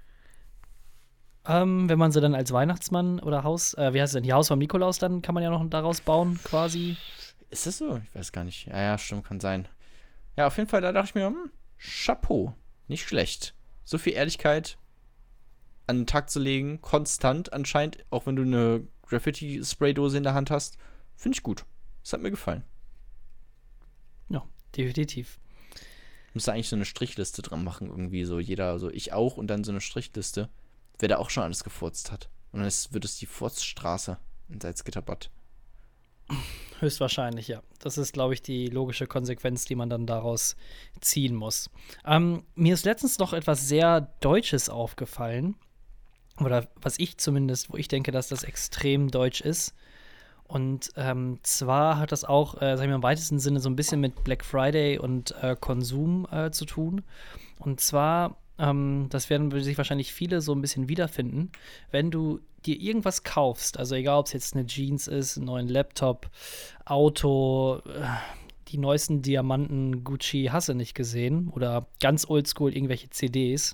Wenn man sie dann als Weihnachtsmann oder wie heißt es denn, die Haus vom Nikolaus, dann kann man ja noch daraus bauen, quasi. Ist das so? Ich weiß gar nicht. Ja, stimmt, kann sein. Ja, auf jeden Fall, da dachte ich mir, Chapeau. Nicht schlecht. So viel Ehrlichkeit an den Tag zu legen, konstant anscheinend, auch wenn du eine Graffiti-Spraydose in der Hand hast, finde ich gut. Das hat mir gefallen. Ja, definitiv. Müsste eigentlich so eine Strichliste dran machen, irgendwie so jeder, so ich auch und dann so eine Strichliste, wer da auch schon alles gefurzt hat. Und dann wird es die Furzstraße in Salzgitterbad. Höchstwahrscheinlich, ja. Das ist, glaube ich, die logische Konsequenz, die man dann daraus ziehen muss. Mir ist letztens noch etwas sehr Deutsches aufgefallen. Oder was ich zumindest, wo ich denke, dass das extrem deutsch ist. Und zwar hat das auch, sag ich mal, im weitesten Sinne so ein bisschen mit Black Friday und Konsum zu tun. Und zwar, das werden sich wahrscheinlich viele so ein bisschen wiederfinden, wenn du dir irgendwas kaufst, also egal, ob es jetzt eine Jeans ist, einen neuen Laptop, Auto, die neuesten Diamanten, Gucci, hast du nicht gesehen, oder ganz oldschool irgendwelche CDs,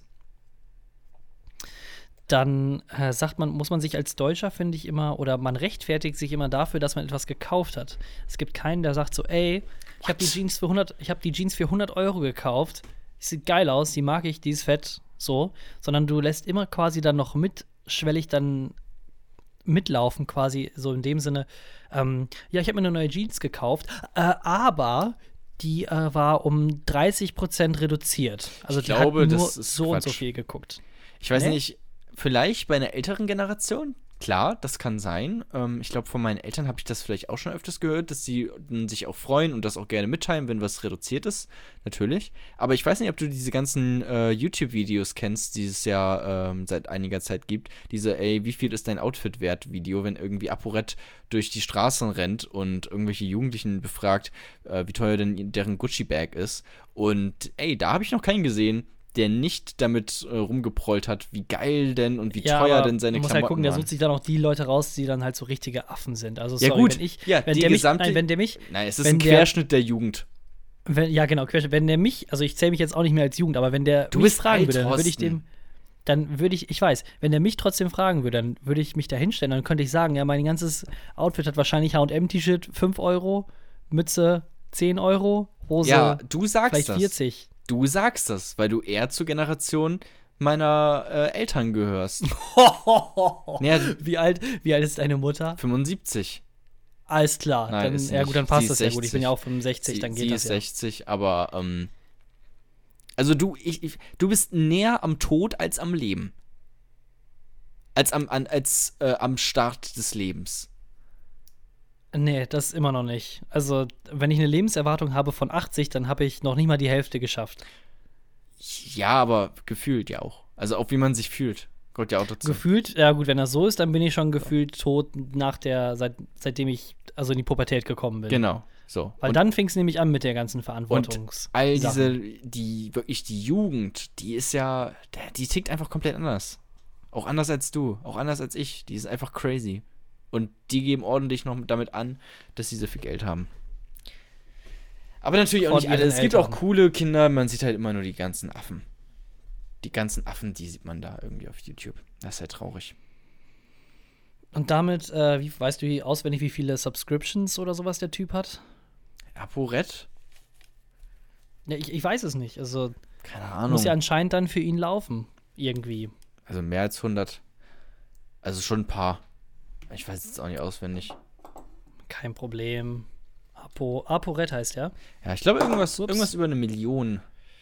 dann muss man sich als Deutscher, finde ich immer, oder man rechtfertigt sich immer dafür, dass man etwas gekauft hat. Es gibt keinen, der sagt so, ey, ich habe die Jeans für 100 Euro gekauft, die sieht geil aus, die mag ich, die ist fett, so, sondern du lässt immer quasi dann noch mitschwellig dann mitlaufen, quasi so in dem Sinne, ja, ich habe mir eine neue Jeans gekauft, aber die war um 30% reduziert. Also ich glaube, hat nur das ist so Quatsch. und so viel geguckt. Ich weiß nicht, vielleicht bei einer älteren Generation, klar, das kann sein. Ich glaube, von meinen Eltern habe ich das vielleicht auch schon öfters gehört, dass sie sich auch freuen und das auch gerne mitteilen, wenn was reduziert ist, natürlich. Aber ich weiß nicht, ob du diese ganzen YouTube-Videos kennst, die es ja seit einiger Zeit gibt. Diese, ey, wie viel ist dein Outfit wert Video, wenn irgendwie ApoRed durch die Straßen rennt und irgendwelche Jugendlichen befragt, wie teuer denn deren Gucci-Bag ist. Und ey, da habe ich noch keinen gesehen, der nicht damit rumgeprollt hat, wie geil denn und wie teuer denn seine Klamotten waren. Du musst halt gucken, der sucht sich dann auch die Leute raus, die dann halt so richtige Affen sind. Also ja, sorry, gut. Nein, es ist ein Querschnitt der Jugend. Ja, genau, Querschnitt. Wenn der mich, also ich zähle mich jetzt auch nicht mehr als Jugend, aber wenn der mich fragen würde, dann würde ich weiß, wenn der mich trotzdem fragen würde, dann würde ich mich da hinstellen, dann könnte ich sagen, ja, mein ganzes Outfit hat wahrscheinlich H&M-T-Shirt 5 Euro, Mütze 10 Euro, Hose ja, du sagst vielleicht das. 40. Du sagst das, weil du eher zur Generation meiner Eltern gehörst. Ja, wie alt ist deine Mutter? 75. Alles klar. Nein, dann, ist ja nicht. gut, dann passt Sie das ist ja gut. Ich bin ja auch 65, dann geht das ja. ja. Sie ist 60, aber also du bist näher am Tod als am Leben. Als am Start des Lebens. Nee, das immer noch nicht. Also, wenn ich eine Lebenserwartung habe von 80, dann habe ich noch nicht mal die Hälfte geschafft. Ja, aber gefühlt ja auch. Also auch wie man sich fühlt. Gehört ja auch dazu. Gefühlt, ja gut, wenn das so ist, dann bin ich schon gefühlt tot seitdem ich also in die Pubertät gekommen bin. Genau, so. Weil dann fing es nämlich an mit der ganzen Verantwortung. Und all die Jugend, die ist ja, die tickt einfach komplett anders. Auch anders als du, auch anders als ich. Die ist einfach crazy. Und die geben ordentlich noch damit an, dass sie so viel Geld haben. Aber natürlich auch nicht alle. Es gibt auch coole Kinder, man sieht halt immer nur die ganzen Affen. Die ganzen Affen, die sieht man da irgendwie auf YouTube. Das ist halt traurig. Und damit, weißt du auswendig, wie viele Subscriptions oder sowas der Typ hat? ApoRed? Ja, ich weiß es nicht. Also, keine Ahnung. Muss ja anscheinend dann für ihn laufen. Irgendwie. Also mehr als 100. Also schon ein paar. Ich weiß jetzt auch nicht auswendig. Kein Problem. ApoRed heißt ja. Ja, ich glaube irgendwas über 1 Million.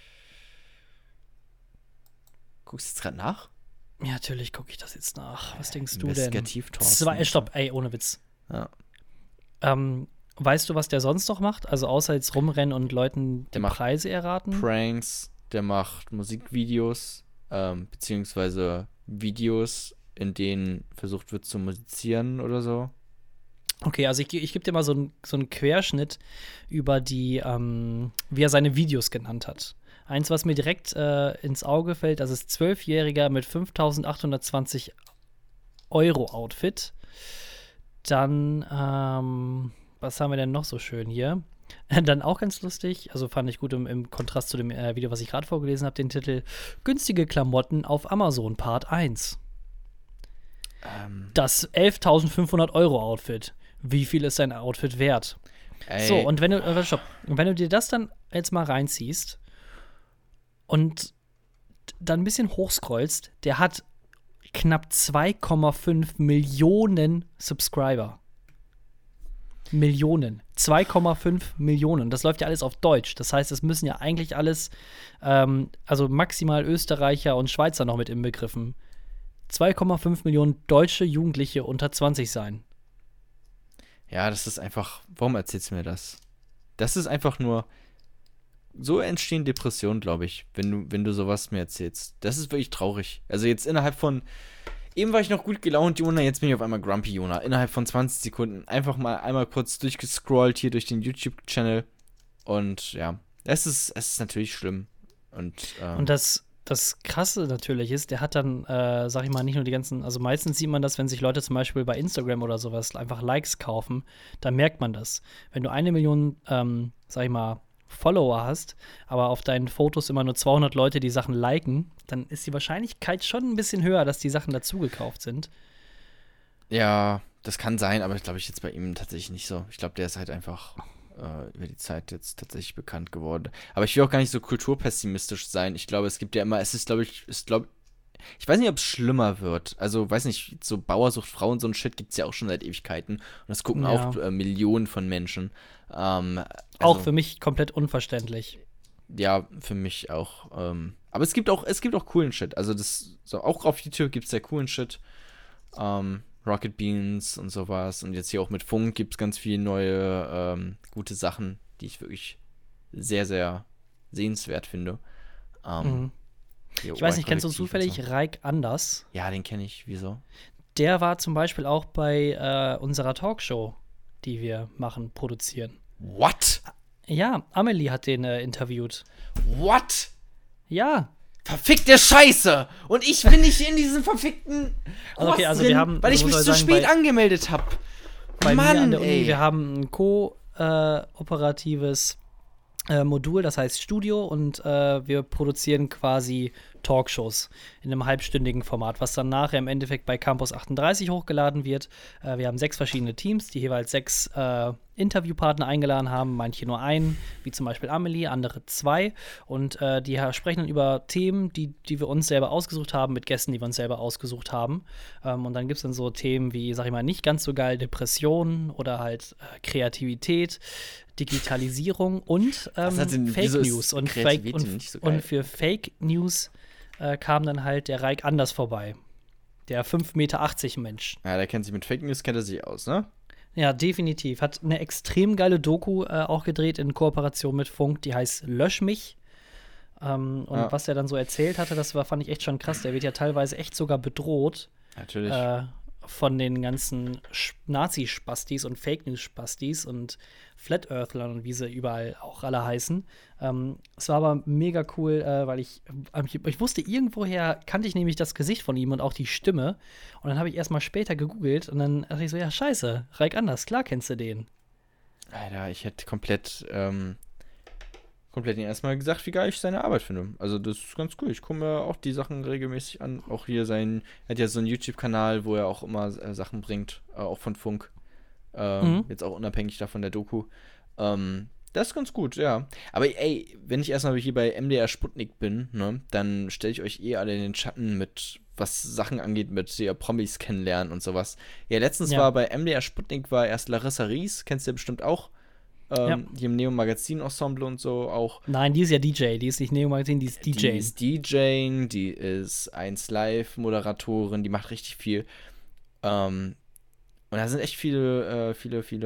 Guckst du jetzt gerade nach? Ja, natürlich gucke ich das jetzt nach. Was denkst du denn? Investigativ, Thorsten. Stopp, ey, ohne Witz. Ja. Weißt du, was der sonst noch macht? Also außer jetzt rumrennen und Leuten die Preise erraten? Pranks, der macht Musikvideos, beziehungsweise Videos, in denen versucht wird zu musizieren oder so. Okay, also ich gebe dir mal so einen Querschnitt über die, wie er seine Videos genannt hat. Eins, was mir direkt ins Auge fällt, das ist 12-Jähriger mit 5.820 Euro Outfit. Dann, was haben wir denn noch so schön hier? Dann auch ganz lustig, also fand ich gut im Kontrast zu dem Video, was ich gerade vorgelesen habe, den Titel Günstige Klamotten auf Amazon Part 1. Das 11.500 Euro Outfit. Wie viel ist dein Outfit wert? Ey. So, und wenn du dir das dann jetzt mal reinziehst und dann ein bisschen hochscrollst, der hat knapp 2,5 Millionen Subscriber. Millionen. 2,5 Millionen. Das läuft ja alles auf Deutsch. Das heißt, es müssen ja eigentlich alles, also maximal Österreicher und Schweizer noch mit inbegriffen. 2,5 Millionen deutsche Jugendliche unter 20 sein. Ja, das ist einfach, warum erzählst du mir das? Das ist einfach nur, so entstehen Depressionen, glaube ich, wenn du sowas mir erzählst. Das ist wirklich traurig. Also jetzt innerhalb von, eben war ich noch gut gelaunt, Jona, jetzt bin ich auf einmal grumpy, Jona. Innerhalb von 20 Sekunden einfach mal einmal kurz durchgescrollt hier durch den YouTube-Channel. Und ja, es ist natürlich schlimm. Und das Krasse natürlich ist, der hat dann, sag ich mal, nicht nur die ganzen, also meistens sieht man das, wenn sich Leute zum Beispiel bei Instagram oder sowas einfach Likes kaufen, dann merkt man das. Wenn du 1 Million, sag ich mal, Follower hast, aber auf deinen Fotos immer nur 200 Leute die Sachen liken, dann ist die Wahrscheinlichkeit schon ein bisschen höher, dass die Sachen dazugekauft sind. ja, das kann sein, aber ich glaube ich jetzt bei ihm tatsächlich nicht so. Ich glaube, der ist halt einfach über die Zeit jetzt tatsächlich bekannt geworden. Aber ich will auch gar nicht so kulturpessimistisch sein. Ich glaube, es gibt ja immer, ich weiß nicht, ob es schlimmer wird. Also, weiß nicht, so Bauersucht, Frau und so ein Shit gibt es ja auch schon seit Ewigkeiten. Und das gucken auch Millionen von Menschen. Auch für mich komplett unverständlich. Ja, für mich auch. Aber es gibt auch coolen Shit. Also, auch auf YouTube gibt es ja coolen Shit. Rocket Beans und sowas. Und jetzt hier auch mit Funk gibt es ganz viele neue gute Sachen, die ich wirklich sehr, sehr sehenswert finde. Ich weiß nicht, kennst du zufällig Raik Anders? Ja, den kenne ich. Wieso? Der war zum Beispiel auch bei unserer Talkshow, die wir produzieren. What? Ja, Amelie hat den interviewt. What? Ja. Verfickte Scheiße! Und ich bin nicht in diesem verfickten okay, also drin, wir haben, weil ich mich zu spät angemeldet habe. Bei mir an der Uni, wir haben ein kooperatives Modul, das heißt Studio, und wir produzieren quasi Talkshows in einem halbstündigen Format, was dann nachher im Endeffekt bei Campus 38 hochgeladen wird. Wir haben 6 verschiedene Teams, die jeweils 6 Interviewpartner eingeladen haben, manche nur einen, wie zum Beispiel Amelie, andere 2. Und die sprechen dann über Themen, die wir uns selber ausgesucht haben, mit Gästen, die wir uns selber ausgesucht haben. Und dann gibt es dann so Themen wie, sag ich mal, nicht ganz so geil Depressionen oder halt Kreativität, Digitalisierung und Fake News. Und für Fake News kam dann halt der Raik Anders vorbei. Der 5,80 Meter Mensch. Ja, der kennt sich mit Fake News, kennt er sich aus, ne? Ja, definitiv. Hat eine extrem geile Doku auch gedreht in Kooperation mit Funk, die heißt Lösch mich. Was er dann so erzählt hatte, fand ich echt schon krass. Der wird ja teilweise echt sogar bedroht. Natürlich. Von den ganzen Nazi-Spastis und Fake-News-Spastis und Flat-Earthlern und wie sie überall auch alle heißen. Es war aber mega cool, weil ich wusste, irgendwoher kannte ich nämlich das Gesicht von ihm und auch die Stimme. Und dann habe ich erst mal später gegoogelt und dann dachte ich so, ja, scheiße, Raik Anders, klar kennst du den. Alter, ich hätte komplett ihn erstmal gesagt, wie geil ich seine Arbeit finde. Also das ist ganz cool. Ich gucke mir auch die Sachen regelmäßig an. Auch hier er hat ja so einen YouTube-Kanal, wo er auch immer Sachen bringt, auch von Funk. Jetzt auch unabhängig davon der Doku. Das ist ganz gut, ja. Aber ey, wenn ich erstmal hier bei MDR Sputnik bin, ne, dann stelle ich euch alle in den Schatten mit, was Sachen angeht, mit der Promis kennenlernen und sowas. Ja, letztens war bei MDR Sputnik erst Larissa Ries, kennst du ja bestimmt auch. Die im Neo-Magazin-Ensemble und so auch. Nein, die ist ja DJ, die ist nicht Neo-Magazin, die ist DJ. Die ist DJ, die ist 1Live-Moderatorin, die macht richtig viel. Und Und da sind echt viele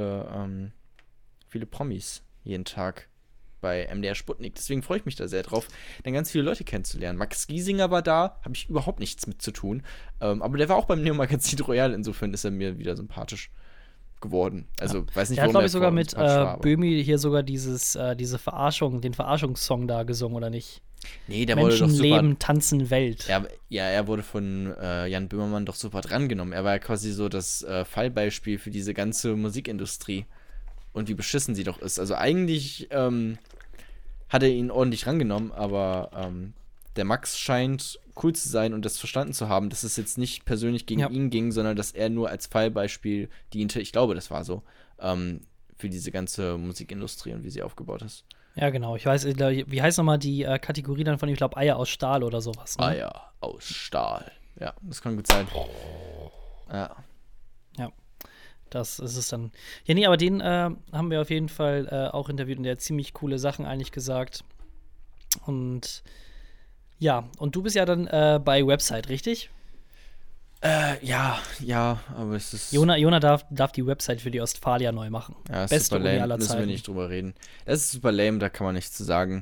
Promis jeden Tag bei MDR Sputnik. Deswegen freue ich mich da sehr drauf, dann ganz viele Leute kennenzulernen. Max Giesinger war da, habe ich überhaupt nichts mit zu tun. Aber der war auch beim Neo Magazin Royal, insofern ist er mir wieder sympathisch geworden. Also, weiß nicht, der hat, warum glaube ich, sogar mit war, Böhmi hier sogar diese den Verarschungssong da gesungen, oder nicht? Nee, der wurde doch Menschen super. leben, tanzen, Welt. Er wurde von Jan Böhmermann doch super drangenommen. Er war ja quasi so das Fallbeispiel für diese ganze Musikindustrie. Und wie beschissen sie doch ist. Also eigentlich hat er ihn ordentlich rangenommen, aber der Max scheint cool zu sein und das verstanden zu haben, dass es jetzt nicht persönlich gegen ihn ging, sondern dass er nur als Fallbeispiel diente. Ich glaube, das war so. Für diese ganze Musikindustrie und wie sie aufgebaut ist. Ja, genau. Ich weiß, wie heißt nochmal die Kategorie dann von, ich glaube, Eier aus Stahl oder sowas. Ne? Eier aus Stahl. Ja, das kann gut sein. Ja. Das ist es dann. Ja, nee, aber den haben wir auf jeden Fall auch interviewt und der hat ziemlich coole Sachen eigentlich gesagt. Und ja, und du bist ja dann bei Website, richtig? Ja, aber es ist. Jona darf die Website für die Ostfalia neu machen. Ja, ist Beste super Uni lame, aller müssen wir Zeiten. nicht drüber reden. Das ist super lame, da kann man nichts zu sagen.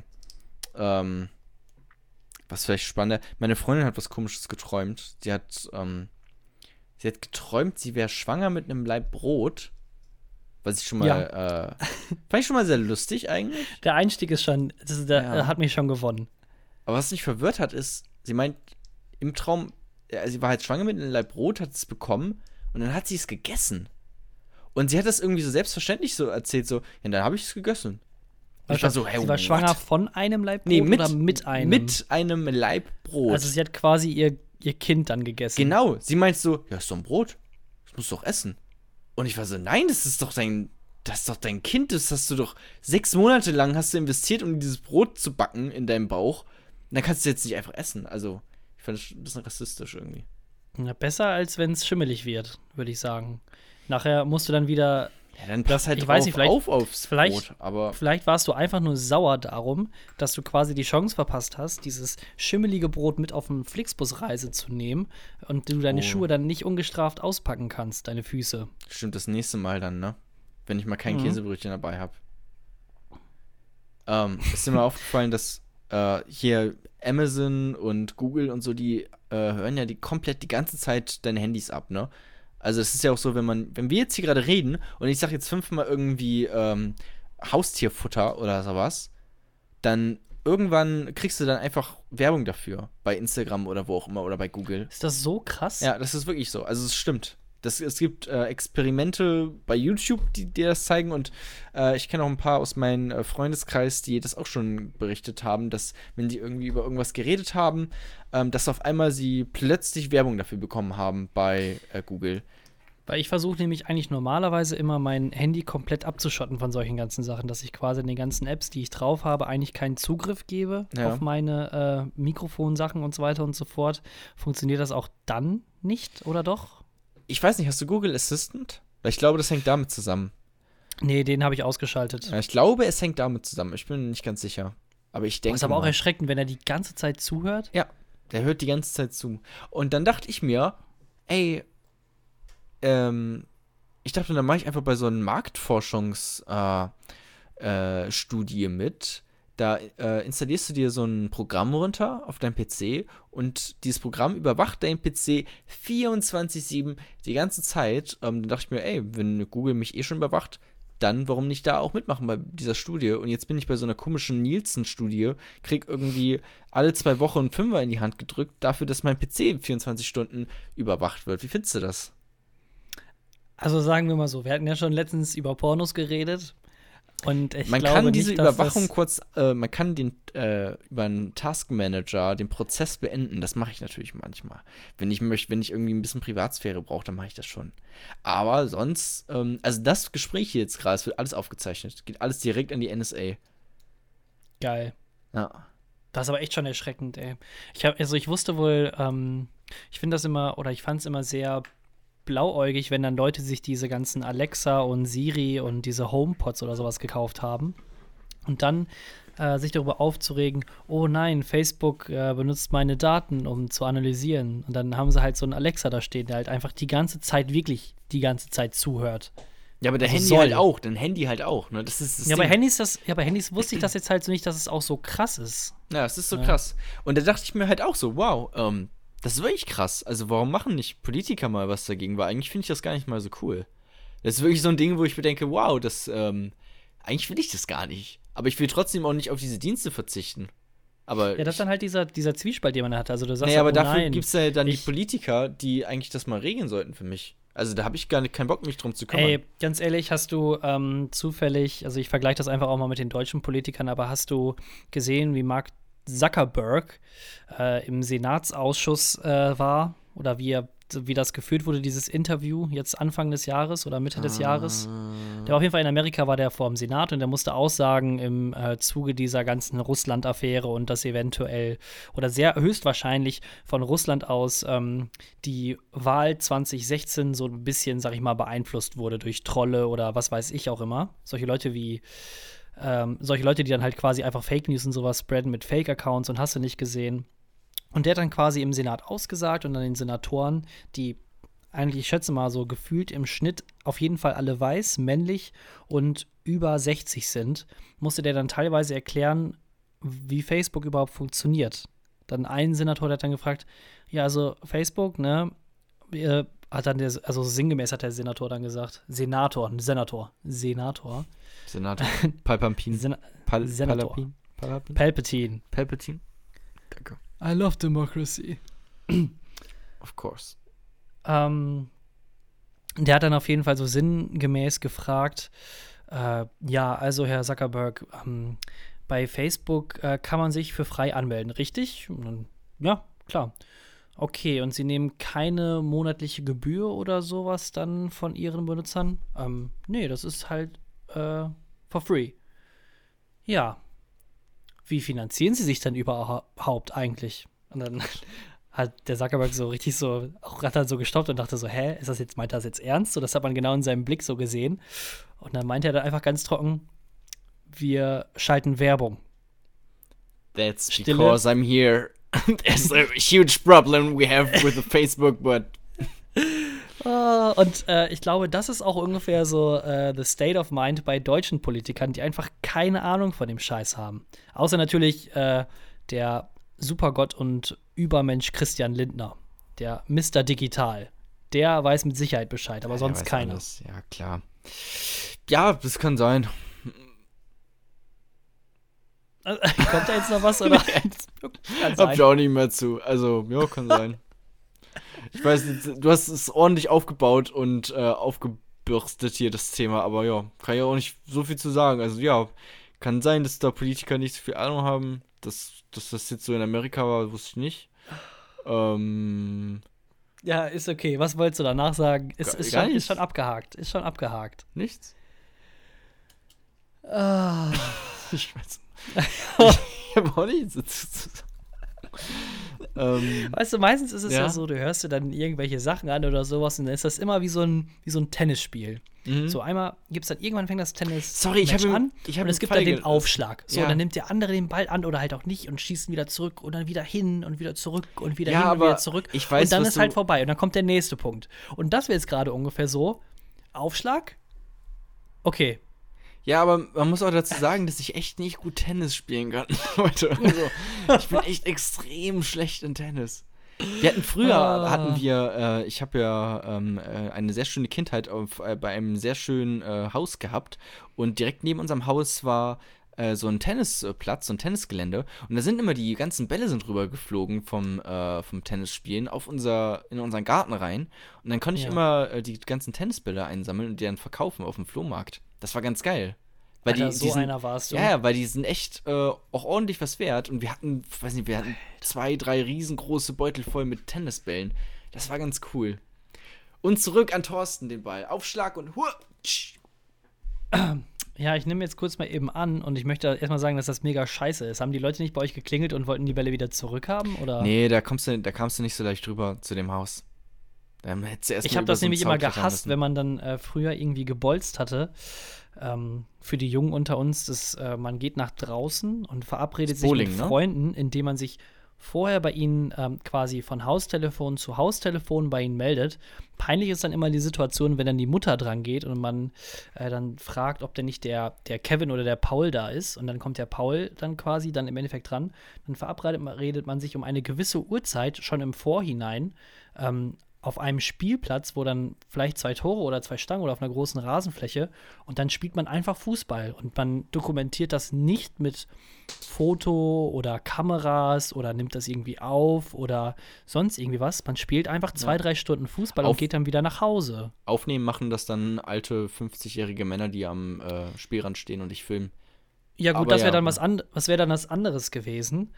Was vielleicht spannender. Meine Freundin hat was Komisches geträumt. Sie hat geträumt, sie wäre schwanger mit einem Laib Brot. Was ich schon mal, fand ich schon mal sehr lustig eigentlich. Der Einstieg ist schon, hat mich schon gewonnen. Aber was mich verwirrt hat, ist, sie meint, im Traum, sie war halt schwanger mit einem Laib Brot, hat es bekommen und dann hat sie es gegessen. Und sie hat das irgendwie so selbstverständlich so erzählt, so, ja, dann habe ich es gegessen. Und ich war so, hey, sie war schwanger von einem Laib Brot oder mit einem? Mit einem Laib Brot. Also sie hat quasi ihr Kind dann gegessen. Genau, sie meint so, ja, ist doch ein Brot, das musst du doch essen. Und ich war so, nein, das ist doch dein Kind, das hast du doch 6 Monate lang hast du investiert, um dieses Brot zu backen in deinem Bauch. Und dann kannst du jetzt nicht einfach essen. Also, ich fand das ein bisschen rassistisch irgendwie. Ja, besser, als wenn es schimmelig wird, würde ich sagen. Nachher musst du dann wieder. Ja, dann pass halt ich weiß nicht, aufs Brot. Aber vielleicht warst du einfach nur sauer darum, dass du quasi die Chance verpasst hast, dieses schimmelige Brot mit auf eine Flixbus-Reise zu nehmen und du deine Schuhe dann nicht ungestraft auspacken kannst, deine Füße. Stimmt, das nächste Mal dann, ne? Wenn ich mal kein Käsebrötchen dabei habe. Ist dir mal aufgefallen, dass hier Amazon und Google und so, die hören ja komplett die ganze Zeit deine Handys ab, ne? Also es ist ja auch so, wenn wir jetzt hier gerade reden und ich sage jetzt 5-mal irgendwie Haustierfutter oder sowas, dann irgendwann kriegst du dann einfach Werbung dafür bei Instagram oder wo auch immer oder bei Google. Ist das so krass? Ja, das ist wirklich so. Also es stimmt. Es gibt Experimente bei YouTube, die dir das zeigen und ich kenne auch ein paar aus meinem Freundeskreis, die das auch schon berichtet haben, dass wenn die irgendwie über irgendwas geredet haben, dass auf einmal sie plötzlich Werbung dafür bekommen haben bei Google. Weil ich versuche nämlich eigentlich normalerweise immer mein Handy komplett abzuschotten von solchen ganzen Sachen, dass ich quasi in den ganzen Apps, die ich drauf habe, eigentlich keinen Zugriff gebe auf meine Mikrofonsachen und so weiter und so fort. Funktioniert das auch dann nicht, oder doch? Ich weiß nicht, hast du Google Assistant? Ich glaube, das hängt damit zusammen. Nee, den habe ich ausgeschaltet. Ja, ich glaube, es hängt damit zusammen. Ich bin nicht ganz sicher. Aber ich denke. Das ist aber auch erschreckend, wenn er die ganze Zeit zuhört. Ja, der hört die ganze Zeit zu. Und dann dachte ich mir, ey, ich dachte, dann mache ich einfach bei so einer Marktforschungsstudie mit. Da installierst du dir so ein Programm runter auf deinem PC und dieses Programm überwacht deinen PC 24/7 die ganze Zeit. Dann dachte ich mir, ey, wenn Google mich schon überwacht, dann warum nicht da auch mitmachen bei dieser Studie? Und jetzt bin ich bei so einer komischen Nielsen-Studie, krieg irgendwie alle 2 Wochen einen Fünfer in die Hand gedrückt, dafür, dass mein PC 24 Stunden überwacht wird. Wie findest du das? Also sagen wir mal so, wir hatten ja schon letztens über Pornos geredet. Und man glaube kann diese nicht, dass Überwachung man kann über einen Taskmanager den Prozess beenden. Das mache ich natürlich manchmal. Wenn ich irgendwie ein bisschen Privatsphäre brauche, dann mache ich das schon. Aber sonst, also das Gespräch hier jetzt gerade, es wird alles aufgezeichnet. Geht alles direkt an die NSA. Geil. Ja. Das ist aber echt schon erschreckend, ey. Ich wusste wohl, ich finde das immer, oder ich fand es immer sehr blauäugig, wenn dann Leute sich diese ganzen Alexa und Siri und diese HomePods oder sowas gekauft haben. Und dann sich darüber aufzuregen, oh nein, Facebook benutzt meine Daten, um zu analysieren. Und dann haben sie halt so einen Alexa da stehen, der halt einfach wirklich die ganze Zeit zuhört. Ja, aber der Also Handy halt auch, ne? Das ist das Ja, Ding. bei Handys wusste ich das jetzt halt so nicht, dass es auch so krass ist. Ja, es ist so Ja. krass. Und da dachte ich mir halt auch so, wow, das ist wirklich krass. Also warum machen nicht Politiker mal was dagegen? Weil eigentlich finde ich das gar nicht mal so cool. Das ist wirklich so ein Ding, wo ich mir denke, wow, eigentlich will ich das gar nicht. Aber ich will trotzdem auch nicht auf diese Dienste verzichten. Aber Ja, das ist dann halt dieser Zwiespalt, den man hat. Also du sagst naja, aber halt, dafür nein, gibt es ja dann die ich- Politiker, die eigentlich das mal regeln sollten für mich. Also da habe ich gar nicht keinen Bock, mich drum zu kümmern. Ey, ganz ehrlich, hast du zufällig, also ich vergleiche das einfach auch mal mit den deutschen Politikern, aber hast du gesehen, wie Mark Zuckerberg im Senatsausschuss war oder wie das geführt wurde, dieses Interview jetzt Anfang des Jahres oder Mitte des Jahres? Der war auf jeden Fall in Amerika, war der vor dem Senat und der musste aussagen im Zuge dieser ganzen Russland-Affäre und dass eventuell oder sehr höchstwahrscheinlich von Russland aus die Wahl 2016 so ein bisschen, sag ich mal, beeinflusst wurde durch Trolle oder was weiß ich auch immer. Solche Leute, die dann halt quasi einfach Fake News und sowas spreaden mit Fake-Accounts und hast du nicht gesehen. Und der hat dann quasi im Senat ausgesagt und dann den Senatoren, die eigentlich, ich schätze mal, so gefühlt im Schnitt auf jeden Fall alle weiß, männlich und über 60 sind, musste der dann teilweise erklären, wie Facebook überhaupt funktioniert. Dann ein Senator, der hat dann gefragt, ja, also Facebook, ne, hat dann also sinngemäß hat der Senator dann gesagt, Senator. Palpatine. Senator. Palpatine. Palpatine. Danke. I love democracy. Of course. Der hat dann auf jeden Fall so sinngemäß gefragt, ja, also Herr Zuckerberg, bei Facebook kann man sich für frei anmelden, richtig? Und dann, ja, klar. Okay, und Sie nehmen keine monatliche Gebühr oder sowas dann von Ihren Benutzern? Nee, das ist halt for free. Ja. Wie finanzieren Sie sich dann überhaupt eigentlich? Und dann hat der Zuckerberg so richtig so, auch hat dann so gestoppt und dachte so, meint er das jetzt ernst? So, das hat man genau in seinem Blick so gesehen. Und dann meinte er dann einfach ganz trocken, wir schalten Werbung. That's Stille. because I'm here. There's a huge problem we have with the Facebook, but Und ich glaube, das ist auch ungefähr so the state of mind bei deutschen Politikern, die einfach keine Ahnung von dem Scheiß haben. Außer natürlich der Supergott und Übermensch Christian Lindner, der Mr. Digital. Der weiß mit Sicherheit Bescheid, aber sonst weiß keiner. alles. Ja, klar. Ja, das kann sein. Kommt da jetzt noch was? Oder? Kann Hab sein. ich auch nicht mehr zu. Also, ja, kann sein. Ich weiß nicht, du hast es ordentlich aufgebaut und aufgebürstet hier, das Thema, aber ja, kann ja auch nicht so viel zu sagen. Also ja, kann sein, dass da Politiker nicht so viel Ahnung haben. Dass das jetzt so in Amerika war, wusste ich nicht. Ja, ist okay. Was wolltest du danach sagen? Ist Gar schon nicht. abgehakt. Ist schon abgehakt. Nichts? Ah. Ich weiß nicht. Ich habe auch nichts dazu zu sagen. Weißt du, meistens ist es ja Ja. so, du hörst dir dann irgendwelche Sachen an oder sowas und dann ist das immer wie so ein Tennisspiel. So einmal gibt's dann, irgendwann fängt das Tennis Sorry, ich hab ihm- an ich hab und ihm es gibt dann den Feige- Aufschlag. So, Ja. und dann nimmt der andere den Ball an oder halt auch nicht und schießt ihn wieder zurück und dann wieder hin und wieder zurück und wieder Ja, hin und aber wieder zurück. ich weiß, und dann was ist halt du- vorbei und dann kommt der nächste Punkt. Und das wäre jetzt gerade ungefähr so, Aufschlag, okay. Ja, aber man muss auch dazu sagen, dass ich echt nicht gut Tennis spielen kann, Leute. Also, ich bin echt extrem schlecht in Tennis. Wir hatten früher, ich habe ja eine sehr schöne Kindheit bei einem sehr schönen Haus gehabt und direkt neben unserem Haus war so ein Tennisplatz, so ein Tennisgelände und da sind immer die ganzen Bälle sind rüber geflogen vom Tennisspielen in unseren Garten rein und dann konnte ich Ja. immer die ganzen Tennisbälle einsammeln und die dann verkaufen auf dem Flohmarkt. Das war ganz geil. Weil Alter, die so sind, einer warst du. ja, weil die sind echt auch ordentlich was wert. Und wir hatten 2, 3 riesengroße Beutel voll mit Tennisbällen. Das war ganz cool. Und zurück an Thorsten den Ball. Aufschlag und Ja, ich nehme jetzt kurz mal eben an und ich möchte erstmal sagen, dass das mega scheiße ist. Haben die Leute nicht bei euch geklingelt und wollten die Bälle wieder zurückhaben? Oder? Nee, da kamst du nicht so leicht drüber zu dem Haus. Dann hättest du erst Ich mal habe über das so einen nämlich immer Zaun klettern gehasst, müssen. wenn man dann früher irgendwie gebolzt hatte. Für die Jungen unter uns, man geht nach draußen und verabredet Das sich Bowling, mit ne? Freunden, indem man sich vorher bei ihnen quasi von Haustelefon zu Haustelefon bei ihnen meldet. Peinlich ist dann immer die Situation, wenn dann die Mutter dran geht und man dann fragt, ob denn nicht der Kevin oder der Paul da ist. Und dann kommt der Paul dann quasi dann im Endeffekt dran. Dann redet man sich um eine gewisse Uhrzeit schon im Vorhinein auf einem Spielplatz, wo dann vielleicht 2 Tore oder 2 Stangen oder auf einer großen Rasenfläche und dann spielt man einfach Fußball und man dokumentiert das nicht mit Foto oder Kameras oder nimmt das irgendwie auf oder sonst irgendwie was. Man spielt einfach 2-3 Stunden Fußball und geht dann wieder nach Hause. Aufnehmen machen das dann alte 50-jährige Männer, die am Spielrand stehen und dich filmen. Ja, gut, Aber das wäre ja. dann was wäre dann was anderes gewesen.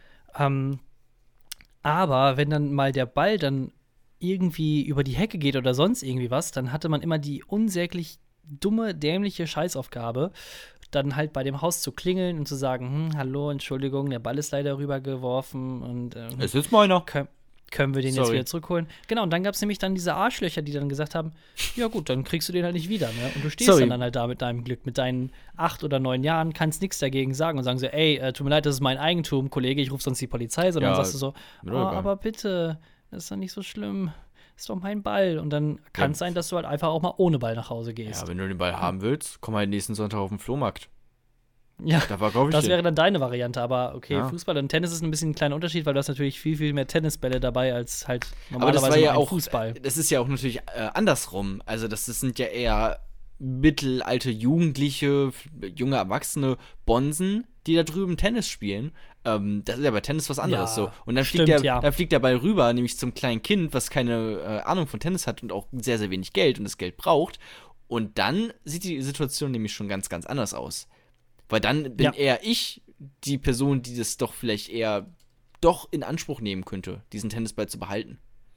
Aber wenn dann mal der Ball dann irgendwie über die Hecke geht oder sonst irgendwie was, dann hatte man immer die unsäglich dumme, dämliche Scheißaufgabe, dann halt bei dem Haus zu klingeln und zu sagen, hallo, Entschuldigung, der Ball ist leider rübergeworfen und Es ist meiner. können wir den jetzt Sorry. wieder zurückholen? Genau, und dann gab es nämlich dann diese Arschlöcher, die dann gesagt haben, ja gut, dann kriegst du den halt nicht wieder, ne? Und du stehst Sorry. dann halt da mit deinem Glück, mit deinen 8 oder 9 Jahren, kannst nichts dagegen sagen und sagen so, ey, tut mir leid, das ist mein Eigentum, Kollege, ich rufe sonst die Polizei, sondern Ja, sagst du so, mir doch egal. aber bitte, das ist doch nicht so schlimm, ist doch mein Ball. Und dann kann es sein, dass du halt einfach auch mal ohne Ball nach Hause gehst. Ja, wenn du den Ball haben willst, komm halt nächsten Sonntag auf den Flohmarkt. Ja, Da war, glaube ich, das wäre dann deine Variante, aber okay, Ja. Fußball und Tennis ist ein bisschen ein kleiner Unterschied, weil du hast natürlich viel, viel mehr Tennisbälle dabei als halt aber normalerweise das war ja nur ein auch, Fußball. das ist ja auch natürlich andersrum. Also das sind ja eher mittelalte Jugendliche, junge Erwachsene Bonsen, die da drüben Tennis spielen. Das ist ja bei Tennis was anderes Ja, so. Und dann stimmt, dann fliegt der Ball rüber, nämlich zum kleinen Kind, was keine Ahnung von Tennis hat und auch sehr, sehr wenig Geld und das Geld braucht. Und dann sieht die Situation nämlich schon ganz, ganz anders aus. Weil dann bin Ja. eher ich die Person, die das doch vielleicht eher doch in Anspruch nehmen könnte, diesen Tennisball zu behalten.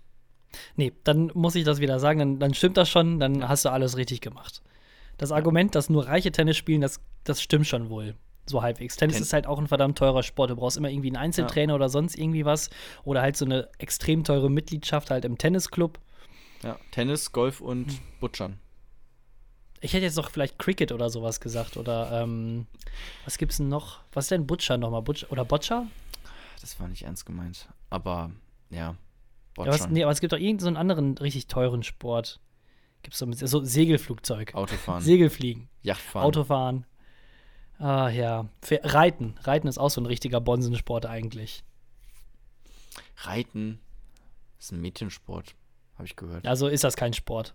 Nee, dann muss ich das wieder sagen, dann stimmt das schon, dann hast du alles richtig gemacht. Das Argument, dass nur Reiche Tennis spielen, das stimmt schon wohl. So halbwegs. Tennis ist halt auch ein verdammt teurer Sport. Du brauchst immer irgendwie einen Einzeltrainer oder sonst irgendwie was. Oder halt so eine extrem teure Mitgliedschaft halt im Tennisclub. Ja, Tennis, Golf und Butchern. Ich hätte jetzt noch vielleicht Cricket oder sowas gesagt. Oder was gibt's denn noch? Was ist denn Butcher nochmal? Oder Boccia? Das war nicht ernst gemeint. Aber, ja, Ja, Butchern. aber es gibt doch irgendeinen so einen anderen richtig teuren Sport. Gibt's so Segelflugzeug. Autofahren, Segelfliegen. Yachtfahren. Autofahren. Ah ja. Reiten. Reiten ist auch so ein richtiger Bonsensport eigentlich. Reiten ist ein Mädchensport, habe ich gehört. Also ist das kein Sport.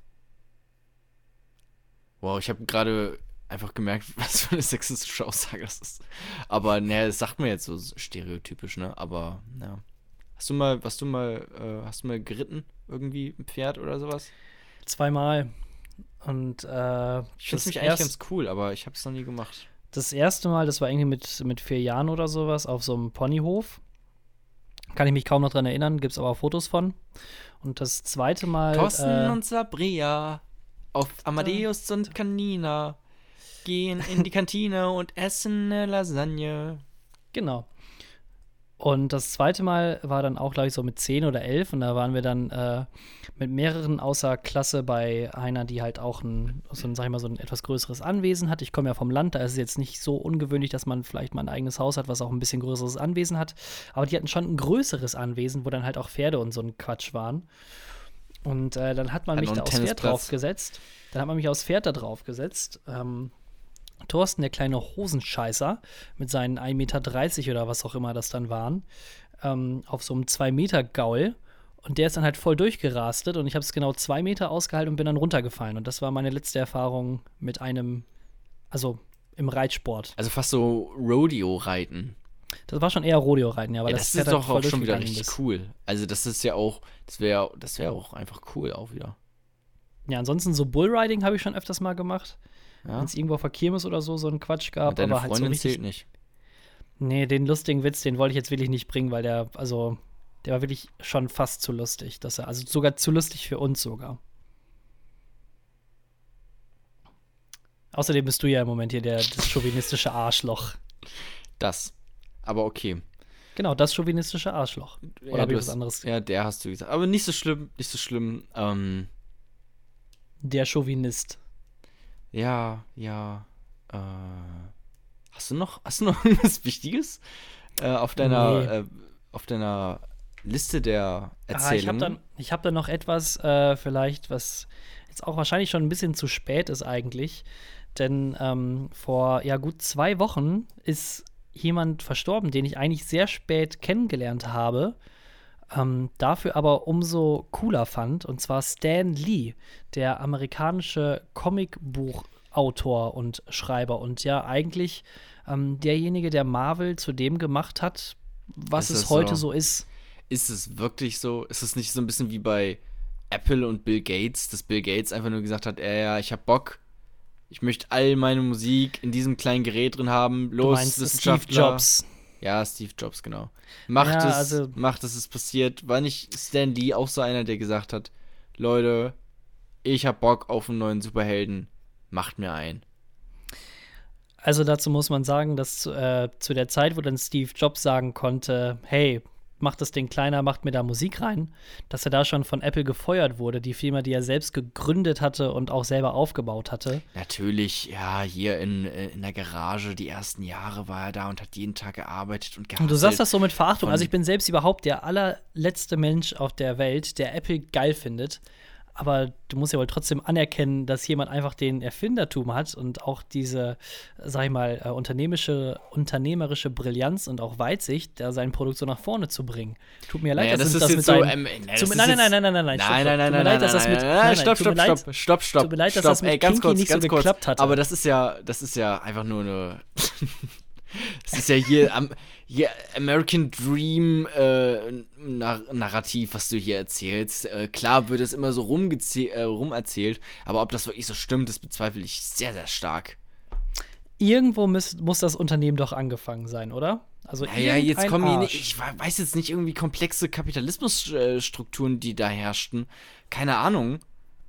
Wow, ich habe gerade einfach gemerkt, was für eine sexistische Aussage das ist. Aber, ne, das sagt man jetzt so stereotypisch, ne? Aber, ja. Hast du mal geritten? Irgendwie ein Pferd oder sowas? 2-mal. Und Ich finde es mich eigentlich ganz cool, aber ich habe es noch nie gemacht. das erste Mal, das war irgendwie mit 4 Jahren oder sowas auf so einem Ponyhof. Kann ich mich kaum noch dran erinnern, gibt's aber Fotos von. Und das zweite Mal. Thorsten und Sabria auf Amadeus und Canina gehen in die Kantine und essen eine Lasagne. Genau. Und das zweite Mal war dann auch, glaube ich, so mit 10 oder 11. Und da waren wir dann mit mehreren außer Klasse bei einer, die halt auch sag ich mal, so ein etwas größeres Anwesen hat. Ich komme ja vom Land, da ist es jetzt nicht so ungewöhnlich, dass man vielleicht mal ein eigenes Haus hat, was auch ein bisschen größeres Anwesen hat. Aber die hatten schon ein größeres Anwesen, wo dann halt auch Pferde und so ein Quatsch waren. Und dann hat man mich da aufs Pferd draufgesetzt. Da draufgesetzt. Thorsten, der kleine Hosenscheißer, mit seinen 1,30 Meter oder was auch immer das dann waren, auf so einem 2-Meter-Gaul. Und der ist dann halt voll durchgerastet und ich habe es genau 2 Meter ausgehalten und bin dann runtergefallen. Und das war meine letzte Erfahrung mit also im Reitsport. Also fast so Rodeo-Reiten. Das war schon eher Rodeo-Reiten, ja, weil Ja, das das Pferd ist halt doch voll auch schon wieder durchgegangen richtig ist. cool. Also das ist ja auch, das wäre auch einfach cool auch wieder. Ja, ansonsten so Bullriding habe ich schon öfters mal gemacht. Ja? Wenn es irgendwo auf der Kirmes oder so einen Quatsch gab. Und deine aber halt so Freundin richtig. zählt nicht. Nee, den lustigen Witz, den wollte ich jetzt wirklich nicht bringen, weil der war wirklich schon fast zu lustig. Also sogar zu lustig für uns sogar. Außerdem bist du ja im Moment hier das chauvinistische Arschloch. Das. Aber okay. Genau, das chauvinistische Arschloch. Oder habe ich was anderes? Ja, der hast du gesagt. Aber nicht so schlimm, nicht so schlimm. Der Chauvinist. Ja. Hast du noch irgendwas Wichtiges auf deiner Liste der Erzählungen? Ich hab da noch etwas, vielleicht, was jetzt auch wahrscheinlich schon ein bisschen zu spät ist eigentlich. Denn vor gut 2 Wochen ist jemand verstorben, den ich eigentlich sehr spät kennengelernt habe, dafür aber umso cooler fand. Und zwar Stan Lee, der amerikanische Comicbuchautor und Schreiber. Und ja, eigentlich derjenige, der Marvel zu dem gemacht hat, was es heute so ist. Ist es wirklich so? Ist es nicht so ein bisschen wie bei Apple und Bill Gates, dass Bill Gates einfach nur gesagt hat, ja, ich hab Bock, ich möchte all meine Musik in diesem kleinen Gerät drin haben. Los, du meinst Wissenschaftler. Steve Jobs. Ja, Steve Jobs, genau. Macht es ist passiert. War nicht Stan Lee auch so einer, der gesagt hat, Leute, ich hab Bock auf einen neuen Superhelden, macht mir einen. Also dazu muss man sagen, dass zu der Zeit, wo dann Steve Jobs sagen konnte, hey, macht das Ding kleiner, macht mir da Musik rein, dass er da schon von Apple gefeuert wurde, die Firma, die er selbst gegründet hatte und auch selber aufgebaut hatte. Natürlich, ja, hier in der Garage, die ersten Jahre war er da und hat jeden Tag gearbeitet und gehasselt. Und du sagst das so mit Verachtung. Also ich bin selbst überhaupt der allerletzte Mensch auf der Welt, der Apple geil findet. Aber du musst ja wohl trotzdem anerkennen, dass jemand einfach den Erfindertum hat und auch diese, sag ich mal, unternehmerische Brillanz und auch Weitsicht, da sein Produkt so nach vorne zu bringen. Tut mir leid, Nein, Stopp. Tut mir leid, dass das mit Kinky nicht so geklappt hat. Aber das ist ja einfach nur eine das ist ja hier American Dream Narrativ, was du hier erzählst. Klar wird es immer so rumerzählt, aber ob das wirklich so stimmt, das bezweifle ich sehr, sehr stark. Irgendwo muss das Unternehmen doch angefangen sein, oder? Also jetzt kommen hier nicht, ich weiß jetzt nicht, irgendwie komplexe Kapitalismusstrukturen, die da herrschten. Keine Ahnung.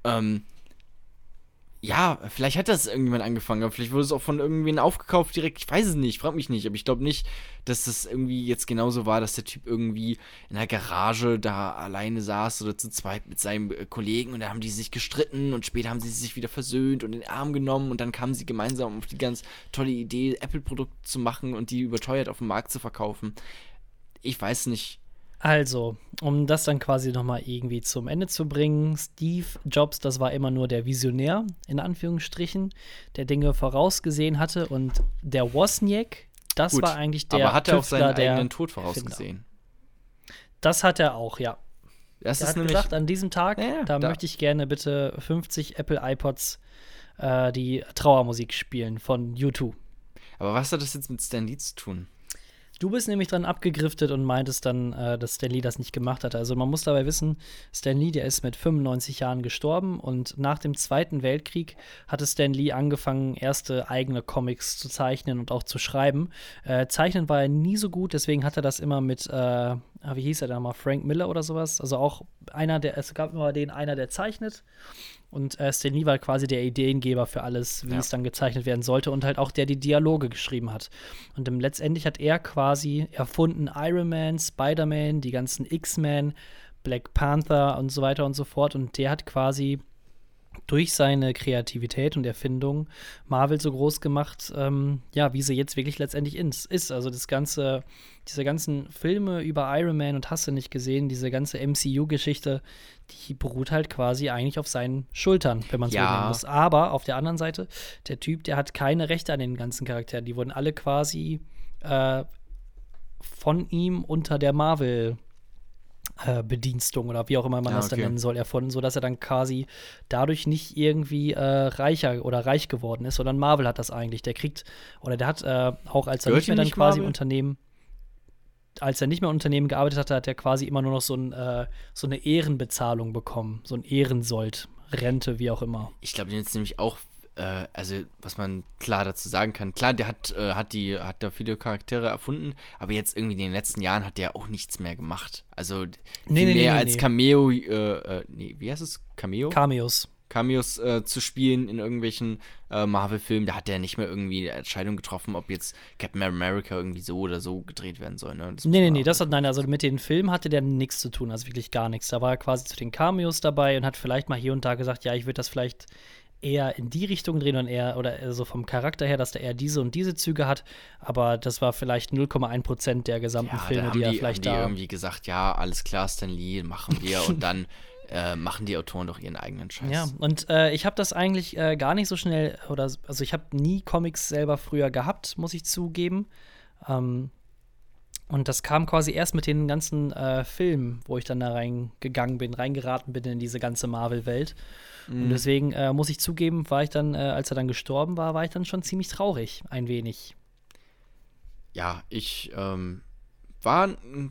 Ja, vielleicht hat das irgendjemand angefangen, aber vielleicht wurde es auch von irgendwen aufgekauft direkt. Ich weiß es nicht, frag mich nicht, aber ich glaube nicht, dass das irgendwie jetzt genauso war, dass der Typ irgendwie in der Garage da alleine saß oder zu zweit mit seinem Kollegen und da haben die sich gestritten und später haben sie sich wieder versöhnt und in den Arm genommen und dann kamen sie gemeinsam auf die ganz tolle Idee, Apple-Produkte zu machen und die überteuert auf dem Markt zu verkaufen. Ich weiß nicht. Also, um das dann quasi nochmal irgendwie zum Ende zu bringen, Steve Jobs, das war immer nur der Visionär, in Anführungsstrichen, der Dinge vorausgesehen hatte und der Wozniak, das war eigentlich der aber hat er auch seinen Tüftler, eigenen Tod vorausgesehen? Das hat er auch, ja. Er hat gesagt, an diesem Tag, da möchte ich gerne bitte 50 Apple iPods die Trauermusik spielen von U2. Aber was hat das jetzt mit Stan Lee zu tun? Du bist nämlich dran abgedriftet und meintest dann, dass Stan Lee das nicht gemacht hatte. Also man muss dabei wissen, Stan Lee, der ist mit 95 Jahren gestorben und nach dem Zweiten Weltkrieg hatte Stan Lee angefangen, erste eigene Comics zu zeichnen und auch zu schreiben. Zeichnen war er nie so gut, deswegen hat er das immer mit, wie hieß er da mal, Frank Miller oder sowas. Also auch es gab immer einer, der zeichnet. Und Stan Lee war quasi der Ideengeber für alles, wie es dann gezeichnet werden sollte und halt auch der die Dialoge geschrieben hat. Und letztendlich hat er quasi erfunden Iron Man, Spider-Man, die ganzen X-Men, Black Panther und so weiter und so fort. Und der hat quasi durch seine Kreativität und Erfindung Marvel so groß gemacht, wie sie jetzt wirklich letztendlich ist. Also diese ganzen Filme über Iron Man und hast du nicht gesehen, diese ganze MCU-Geschichte, die beruht halt quasi eigentlich auf seinen Schultern, wenn man so nennen muss. Aber auf der anderen Seite, der Typ, der hat keine Rechte an den ganzen Charakteren. Die wurden alle quasi von ihm unter der Marvel Bedienstung oder wie auch immer man das dann nennen soll, erfunden, sodass er dann quasi dadurch nicht irgendwie reicher oder reich geworden ist, sondern Marvel hat das eigentlich. Der hat auch als er nicht mehr dann quasi im Unternehmen, als er nicht mehr im Unternehmen gearbeitet hatte, hat er quasi immer nur noch so eine Ehrenbezahlung bekommen, so ein Ehrensold, Rente, wie auch immer. Ich glaube, den ist nämlich auch was man klar dazu sagen kann, klar, der hat da viele Charaktere erfunden, aber jetzt irgendwie in den letzten Jahren hat der auch nichts mehr gemacht. Also viel mehr als Cameo, wie heißt es? Cameo? Cameos. Cameos zu spielen in irgendwelchen Marvel-Filmen. Da hat er nicht mehr irgendwie die Entscheidung getroffen, ob jetzt Captain America irgendwie so oder so gedreht werden soll. Ne? Nein, also mit den Filmen hatte der nichts zu tun, also wirklich gar nichts. Da war er quasi zu den Cameos dabei und hat vielleicht mal hier und da gesagt, ja, ich würde das vielleicht eher in die Richtung drehen und eher so vom Charakter her, dass der eher diese und diese Züge hat, aber das war vielleicht 0,1% der gesamten Filme, die er vielleicht haben die irgendwie gesagt, ja, alles klar, Stan Lee, machen wir und dann machen die Autoren doch ihren eigenen Scheiß. Ja, und ich habe das eigentlich gar nicht so schnell, also ich habe nie Comics selber früher gehabt, muss ich zugeben. Und das kam quasi erst mit den ganzen Filmen, wo ich dann da reingeraten bin in diese ganze Marvel-Welt. Und deswegen muss ich zugeben, war ich dann, als er dann gestorben war ich dann schon ziemlich traurig, ein wenig. Ja, ich war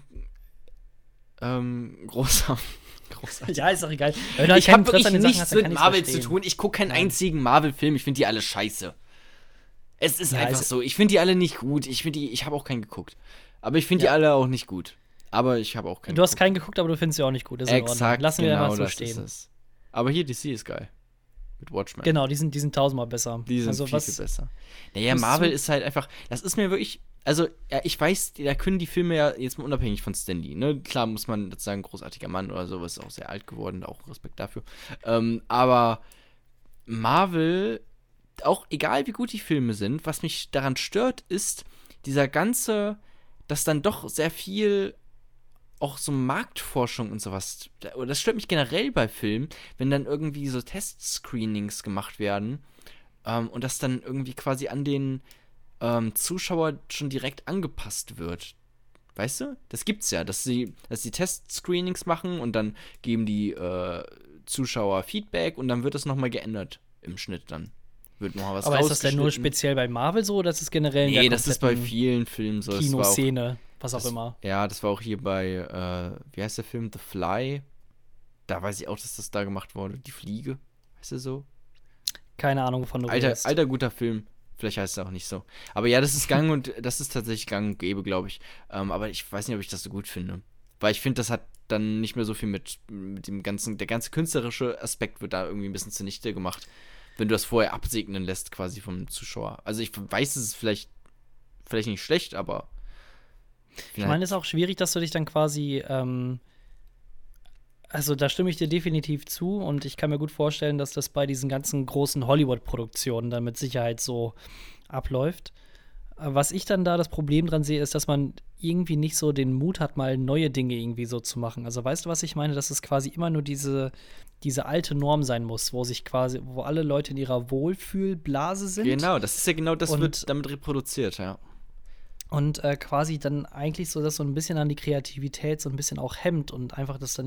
ein großer. Ja, ist doch egal. Ich habe wirklich nichts mit Marvel zu tun. Ich gucke keinen einzigen Marvel-Film. Ich finde die alle scheiße. Es ist einfach so. Ich finde die alle nicht gut. Ich habe auch keinen geguckt. Aber ich finde die alle auch nicht gut. Aber ich habe auch keinen. Du hast keinen geguckt, aber du findest sie auch nicht gut. Das ist exakt. Lassen wir genau, einfach so stehen. Aber hier, DC ist geil. Mit Watchmen. Genau, die sind tausendmal besser. Die sind viel besser. Naja, Marvel ist halt einfach, das ist mir wirklich, also, ja, ich weiß, da können die Filme ja jetzt mal unabhängig von Stan Lee, ne? Klar muss man jetzt sagen, großartiger Mann oder sowas, ist auch sehr alt geworden, auch Respekt dafür. Aber Marvel, auch egal wie gut die Filme sind, was mich daran stört, ist dieser ganze, dass dann doch sehr viel auch so Marktforschung und sowas. Das stört mich generell bei Filmen, wenn dann irgendwie so Testscreenings gemacht werden und das dann irgendwie quasi an den Zuschauer schon direkt angepasst wird. Weißt du? Das gibt's ja, dass sie Testscreenings machen und dann geben die Zuschauer Feedback und dann wird das nochmal geändert im Schnitt dann. Wird noch was aber ist das denn nur speziell bei Marvel so oder ist es generell in der das ist bei vielen Filmen so. Kinoszene, was auch immer. Ja, das war auch hier bei, wie heißt der Film? The Fly. Da weiß ich auch, dass das da gemacht wurde. Die Fliege, heißt der so? Keine Ahnung, wovon du redest. Alter guter Film. Vielleicht heißt es auch nicht so. Aber ja, das ist das ist tatsächlich gang und gäbe, glaube ich. Aber ich weiß nicht, ob ich das so gut finde. Weil ich finde, das hat dann nicht mehr so viel mit dem ganzen, der ganze künstlerische Aspekt wird da irgendwie ein bisschen zunichte gemacht. Wenn du das vorher absegnen lässt, quasi vom Zuschauer. Also ich weiß, es ist vielleicht nicht schlecht, aber ich meine, es ist auch schwierig, dass du dich dann quasi also da stimme ich dir definitiv zu und ich kann mir gut vorstellen, dass das bei diesen ganzen großen Hollywood-Produktionen dann mit Sicherheit so abläuft. Was ich dann da das Problem dran sehe, ist, dass man irgendwie nicht so den Mut hat, mal neue Dinge irgendwie so zu machen. Also weißt du, was ich meine? Dass es quasi immer nur diese alte Norm sein muss, wo alle Leute in ihrer Wohlfühlblase sind. Genau, das ist ja genau das, wird damit reproduziert, ja. Und quasi dann eigentlich so, dass so ein bisschen an die Kreativität so ein bisschen auch hemmt und einfach, dass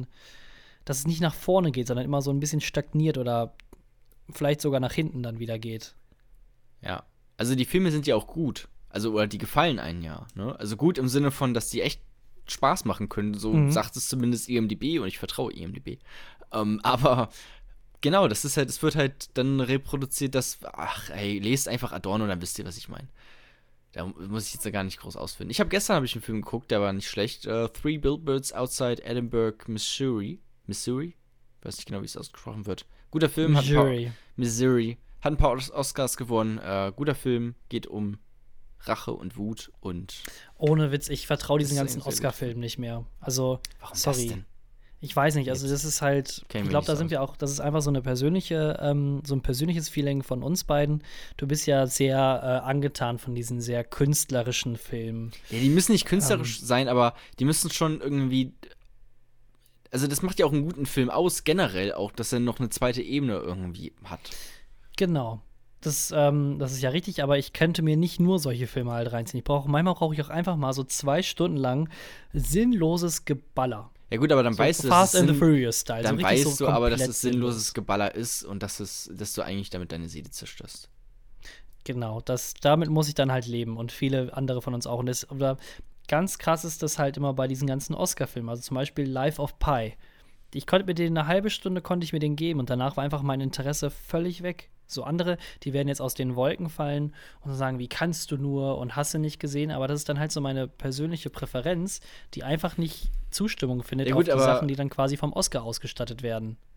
es nicht nach vorne geht, sondern immer so ein bisschen stagniert oder vielleicht sogar nach hinten dann wieder geht. Ja, also die Filme sind ja auch gut. Also, oder die gefallen einem ja, ne? Also gut im Sinne von, dass die echt Spaß machen können. So sagt es zumindest IMDb und ich vertraue IMDb. Aber genau, das ist halt, es wird halt dann reproduziert, lest einfach Adorno, dann wisst ihr, was ich meine. Da muss ich jetzt ja gar nicht groß ausführen. Gestern habe ich einen Film geguckt, der war nicht schlecht. Three Billboards Outside Edinburgh, Missouri. Missouri? Ich weiß nicht genau, wie es ausgesprochen wird. Guter Film. Missouri. Hat ein paar Oscars gewonnen. Guter Film. Geht um Rache und Wut und ohne Witz, ich vertraue diesen ganzen Oscar-Filmen nicht mehr. Also, warum sorry. Das denn? Ich weiß nicht, also das ist halt, ich glaube, da sind wir auch, das ist einfach so ein persönliches Feeling von uns beiden. Du bist ja sehr angetan von diesen sehr künstlerischen Filmen. Ja, die müssen nicht künstlerisch sein, aber die müssen schon irgendwie, also das macht ja auch einen guten Film aus, generell auch, dass er noch eine zweite Ebene irgendwie hat. Genau. Das ist ja richtig, aber ich könnte mir nicht nur solche Filme halt reinziehen. Manchmal brauche ich auch einfach mal so 2 Stunden lang sinnloses Geballer. Ja gut, aber dann so weißt du, Fast and the Furious Style. Dann so weißt so du aber, dass es sinnlos. sinnloses Geballer ist und dass du eigentlich damit deine Seele zerstörst. Genau, damit muss ich dann halt leben und viele andere von uns auch. Oder ganz krass ist das halt immer bei diesen ganzen Oscar-Filmen. Also zum Beispiel Life of Pi. Ich konnte mir den eine halbe Stunde geben und danach war einfach mein Interesse völlig weg. So andere, die werden jetzt aus den Wolken fallen und sagen, wie kannst du nur und hast du nicht gesehen, aber das ist dann halt so meine persönliche Präferenz, die einfach nicht Zustimmung findet ja, gut, auf die Sachen, die dann quasi vom Oscar ausgestattet werden.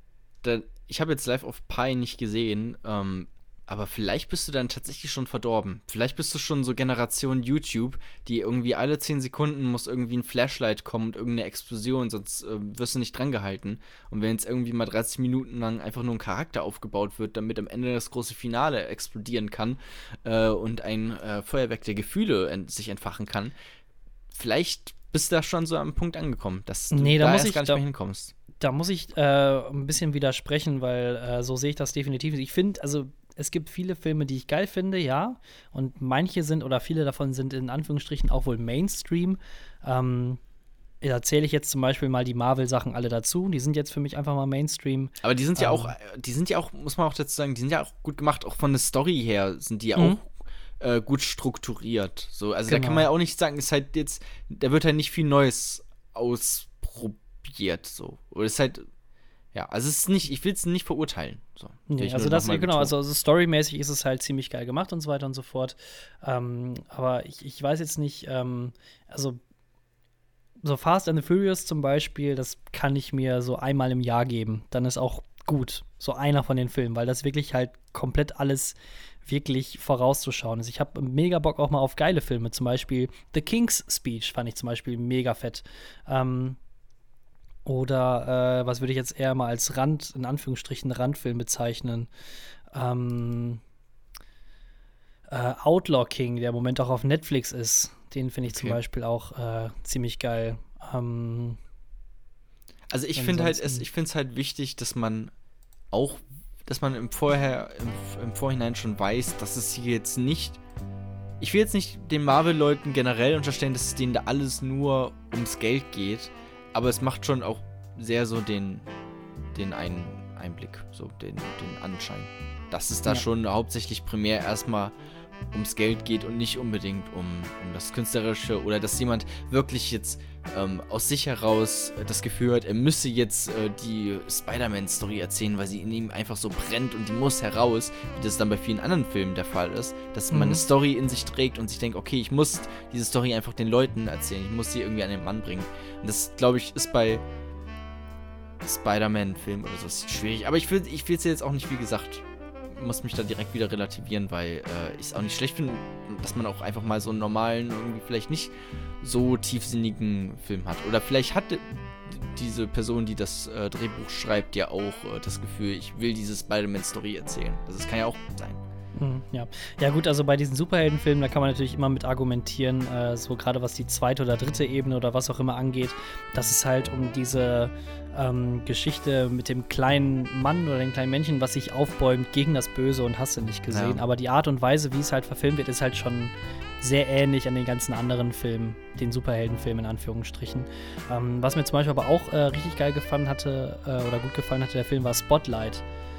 ich habe jetzt Life of Pi nicht gesehen, aber vielleicht bist du dann tatsächlich schon verdorben. Vielleicht bist du schon so Generation YouTube, die irgendwie alle 10 Sekunden muss irgendwie ein Flashlight kommen und irgendeine Explosion, sonst wirst du nicht dran gehalten. Und wenn jetzt irgendwie mal 30 Minuten lang einfach nur ein Charakter aufgebaut wird, damit am Ende das große Finale explodieren kann und ein Feuerwerk der Gefühle sich entfachen kann, vielleicht bist du da schon so am Punkt angekommen, dass du da erst gar nicht mehr hinkommst. Da muss ich ein bisschen widersprechen, weil so sehe ich das definitiv. Ich finde, also es gibt viele Filme, die ich geil finde, ja. Und manche sind, oder viele davon sind in Anführungsstrichen auch wohl Mainstream. Da zähle ich jetzt zum Beispiel mal die Marvel-Sachen alle dazu. Die sind jetzt für mich einfach mal Mainstream. Aber die sind ja auch, muss man auch dazu sagen, die sind ja auch gut gemacht. Auch von der Story her sind die ja auch gut strukturiert. So, also da kann man ja auch nicht sagen, ist halt jetzt, da wird halt nicht viel Neues ausprobiert. So. Oder ist halt. Ja, also es ist nicht, ich will es nicht verurteilen. So, nee, also das, genau, also storymäßig ist es halt ziemlich geil gemacht und so weiter und so fort. Aber ich weiß jetzt nicht, also so Fast and the Furious zum Beispiel, das kann ich mir so einmal im Jahr geben. Dann ist auch gut, so einer von den Filmen, weil das wirklich halt komplett alles wirklich vorauszuschauen ist. Ich habe mega Bock auch mal auf geile Filme, zum Beispiel The King's Speech fand ich zum Beispiel mega fett. Oder was würde ich jetzt eher mal als in Anführungsstrichen, Randfilm bezeichnen? Outlaw King, der im Moment auch auf Netflix ist. Den finde ich zum Beispiel auch ziemlich geil. Also ich finde es halt wichtig, dass man im Vorhinein schon weiß, dass es hier jetzt nicht. Ich will jetzt nicht den Marvel-Leuten generell unterstellen, dass es denen da alles nur ums Geld geht. Aber es macht schon auch sehr so den Einblick, so den Anschein. Dass es da schon hauptsächlich primär erstmal ums Geld geht und nicht unbedingt um das Künstlerische oder dass jemand wirklich jetzt aus sich heraus das Gefühl hat, er müsse jetzt die Spider-Man-Story erzählen, weil sie in ihm einfach so brennt und die muss heraus, wie das dann bei vielen anderen Filmen der Fall ist, dass man eine Story in sich trägt und sich denkt, okay, ich muss diese Story einfach den Leuten erzählen, ich muss sie irgendwie an den Mann bringen. Und das, glaube ich, ist bei Spider-Man-Filmen oder so schwierig. Aber ich will es jetzt auch nicht, wie gesagt, muss mich da direkt wieder relativieren, weil ich es auch nicht schlecht finde, dass man auch einfach mal so einen normalen, irgendwie vielleicht nicht so tiefsinnigen Film hat. Oder vielleicht hat diese Person, die das Drehbuch schreibt, ja auch das Gefühl, ich will diese Spider-Man-Story erzählen. Das kann ja auch sein. Ja gut, also bei diesen Superheldenfilmen, da kann man natürlich immer mit argumentieren, so gerade was die zweite oder dritte Ebene oder was auch immer angeht, dass es halt um diese Geschichte mit dem kleinen Mann oder dem kleinen Männchen, was sich aufbäumt gegen das Böse und hast du nicht gesehen. Ja. Aber die Art und Weise, wie es halt verfilmt wird, ist halt schon sehr ähnlich an den ganzen anderen Filmen, den Superheldenfilmen in Anführungsstrichen. Was mir zum Beispiel aber auch richtig geil gefallen hatte, oder gut gefallen hatte, der Film war Spotlight.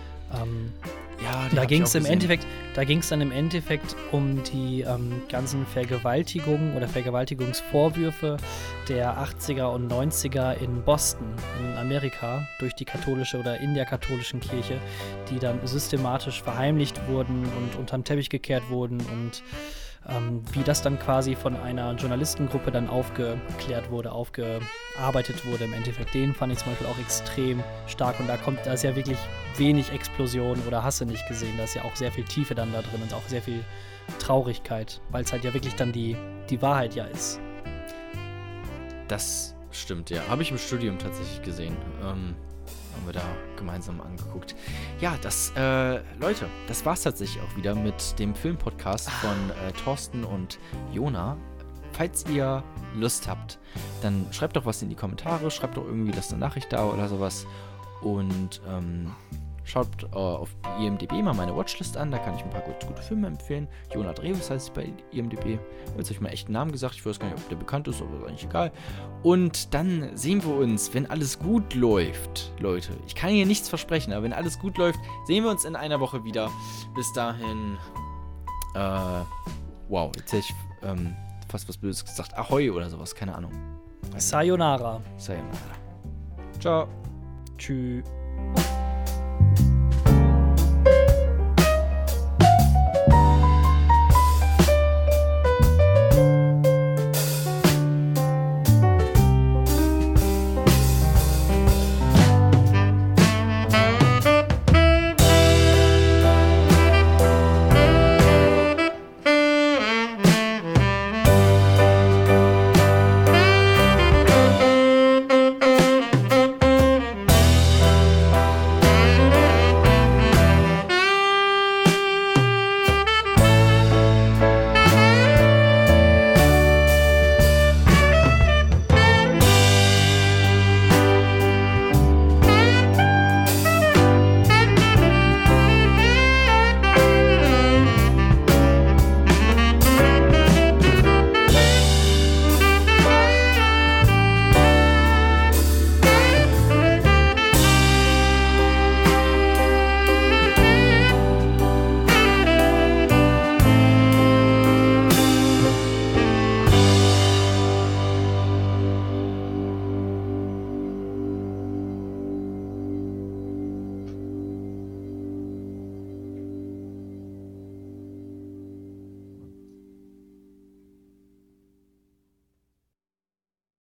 Da ging es dann im Endeffekt um die ganzen Vergewaltigungen oder Vergewaltigungsvorwürfe der 80er und 90er in Boston, in Amerika, durch die katholische oder in der katholischen Kirche, die dann systematisch verheimlicht wurden und unterm Teppich gekehrt wurden und wie das dann quasi von einer Journalistengruppe dann aufgeklärt wurde, aufgearbeitet wurde im Endeffekt. Den fand ich zum Beispiel auch extrem stark und da ist ja wirklich wenig Explosion oder Hasse nicht gesehen. Da ist ja auch sehr viel Tiefe dann da drin und auch sehr viel Traurigkeit, weil es halt ja wirklich dann die Wahrheit ja ist. Das stimmt, ja. Habe ich im Studium tatsächlich gesehen. Haben wir da gemeinsam angeguckt. Ja, Leute, das war's tatsächlich auch wieder mit dem Filmpodcast von Thorsten und Jona. Falls ihr Lust habt, dann schreibt doch was in die Kommentare, schreibt doch irgendwie, lasst eine Nachricht da oder sowas und schaut auf IMDb mal meine Watchlist an, da kann ich ein paar gute Filme empfehlen. Jona Dreves heißt es bei IMDb. Jetzt habe ich mal echt einen Namen gesagt, ich weiß gar nicht, ob der bekannt ist, aber ist eigentlich egal. Und dann sehen wir uns, wenn alles gut läuft, Leute. Ich kann hier nichts versprechen, aber wenn alles gut läuft, sehen wir uns in einer Woche wieder. Bis dahin, wow, jetzt hätte ich fast was Blödes gesagt. Ahoi oder sowas, keine Ahnung. Sayonara. Ciao. Tschüss.